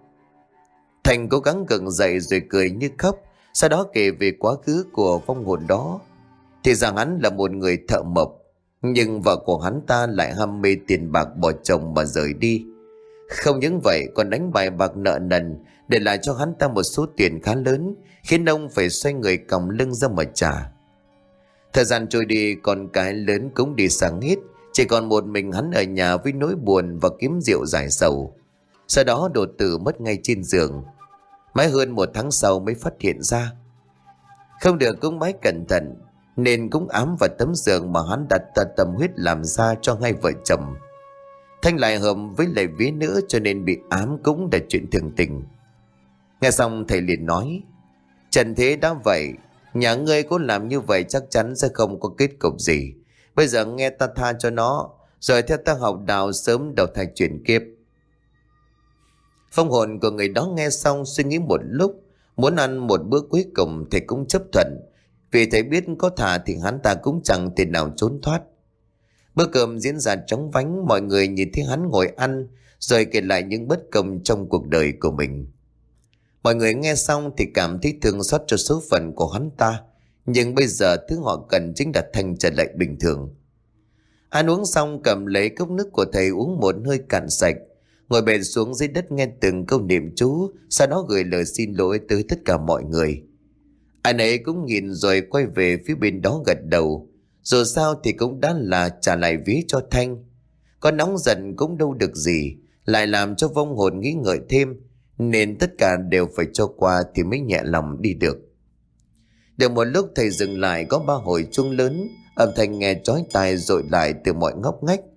Thanh cố gắng gượng dậy rồi cười như khóc, sau đó kể về quá khứ của vong hồn đó. Thì rằng hắn là một người thợ mộc, nhưng vợ của hắn ta lại ham mê tiền bạc bỏ chồng mà rời đi. Không những vậy còn đánh bài bạc nợ nần, để lại cho hắn ta một số tiền khá lớn, khiến ông phải xoay người còng lưng ra mà trả. Thời gian trôi đi, con cái lớn cũng đi sang hết, chỉ còn một mình hắn ở nhà với nỗi buồn và kiếm rượu giải sầu. Sau đó đột tử mất ngay trên giường. Mãi hơn một tháng sau mới phát hiện ra. Không được cúng bái cẩn thận nên cũng ám vào tấm giường mà hắn đặt tâm huyết làm ra cho hai vợ chồng. Thanh lại hợp với lại vía nữa, cho nên bị ám cũng là chuyện thường tình. Nghe xong thầy liền nói: trần thế đã vậy, nhà ngươi có làm như vậy chắc chắn sẽ không có kết cục gì. Bây giờ nghe ta tha cho nó, rồi theo ta học đạo sớm đầu thai chuyển kiếp. Phong hồn của người đó nghe xong suy nghĩ một lúc, muốn ăn một bữa cuối cùng thì cũng chấp thuận, vì thầy biết có thả thì hắn ta cũng chẳng thể nào trốn thoát. Bữa cơm diễn ra chóng vánh, mọi người nhìn thấy hắn ngồi ăn rồi kể lại những bất công trong cuộc đời của mình. Mọi người nghe xong thì cảm thấy thương xót cho số phận của hắn ta, nhưng bây giờ thứ họ cần chính là Thanh trở lại bình thường. Ăn uống xong cầm lấy cốc nước của thầy uống một hơi cạn sạch, ngồi bệt xuống dưới đất nghe từng câu niệm chú, sau đó gửi lời xin lỗi tới tất cả mọi người. Anh ấy cũng nhìn rồi quay về phía bên đó gật đầu. Dù sao thì cũng đã là trả lại vía cho Thanh. Có nóng giận cũng đâu được gì, lại làm cho vong hồn nghĩ ngợi thêm, nên tất cả đều phải cho qua thì mới nhẹ lòng đi được. Được một lúc thầy dừng lại, có 3 hồi chuông lớn, âm thanh nghe chói tai dội lại từ mọi ngóc ngách.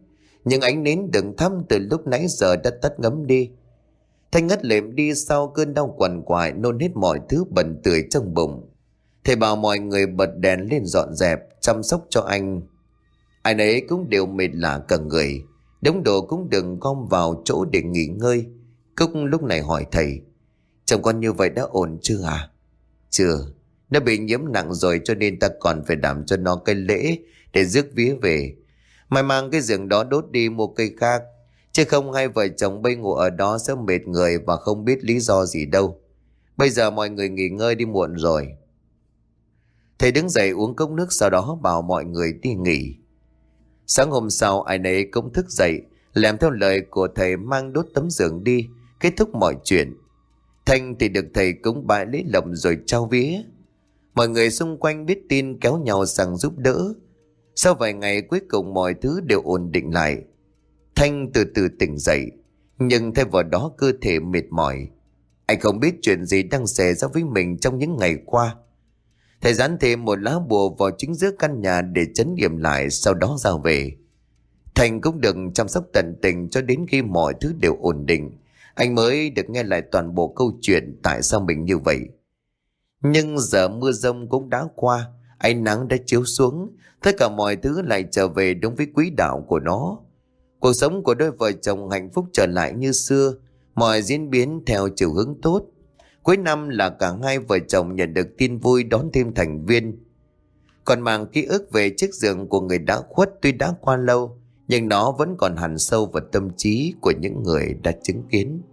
nhưng ánh nến đừng thăm từ lúc nãy giờ đã tắt ngấm đi. Thanh ngất lịm đi sau cơn đau quằn quại, nôn hết mọi thứ bẩn tưởi trong bụng. Thầy bảo mọi người bật đèn lên dọn dẹp, chăm sóc cho anh. Ai nấy cũng đều mệt lả cả người. Đống đồ cũng đừng gom vào chỗ để nghỉ ngơi. Cúc lúc này hỏi thầy: chồng con như vậy đã ổn chưa à? Chưa, nó bị nhiễm nặng rồi, cho nên ta còn phải làm cho nó cái lễ để rước vía về. Mai mang cái giường đó đốt đi mua cây khác, chứ không hai vợ chồng bây ngủ ở đó sẽ mệt người và không biết lý do gì đâu. Bây giờ mọi người nghỉ ngơi đi, muộn rồi. Thầy đứng dậy uống cốc nước, sau đó bảo mọi người đi nghỉ. Sáng hôm sau ai nấy cũng thức dậy, làm theo lời của thầy mang đốt tấm giường đi, kết thúc mọi chuyện. Thanh thì được thầy cúng bái lễ lộc rồi trao vía. Mọi người xung quanh biết tin kéo nhau sang giúp đỡ. Sau vài ngày cuối cùng mọi thứ đều ổn định lại. Thanh từ từ tỉnh dậy, nhưng thay vào đó cơ thể mệt mỏi. Anh không biết chuyện gì đang xảy ra với mình trong những ngày qua. Thầy dán thêm một lá bùa vào chính giữa căn nhà để trấn yểm lại, sau đó ra về. Thành cũng được chăm sóc tận tình cho đến khi mọi thứ đều ổn định. Anh mới được nghe lại toàn bộ câu chuyện tại sao mình như vậy. Nhưng giờ mưa giông cũng đã qua, ánh nắng đã chiếu xuống, tất cả mọi thứ lại trở về đúng với quỹ đạo của nó. Cuộc sống của đôi vợ chồng hạnh phúc trở lại như xưa, mọi diễn biến theo chiều hướng tốt. Cuối năm là cả hai vợ chồng nhận được tin vui đón thêm thành viên. Còn mang ký ức về chiếc giường của người đã khuất tuy đã qua lâu, nhưng nó vẫn còn hằn sâu vào tâm trí của những người đã chứng kiến.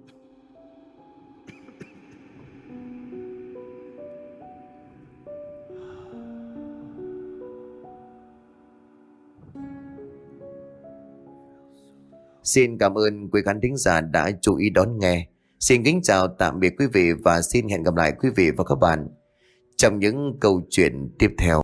Xin cảm ơn quý khán thính giả đã chú ý đón nghe. Xin kính chào tạm biệt quý vị và xin hẹn gặp lại quý vị và các bạn trong những câu chuyện tiếp theo.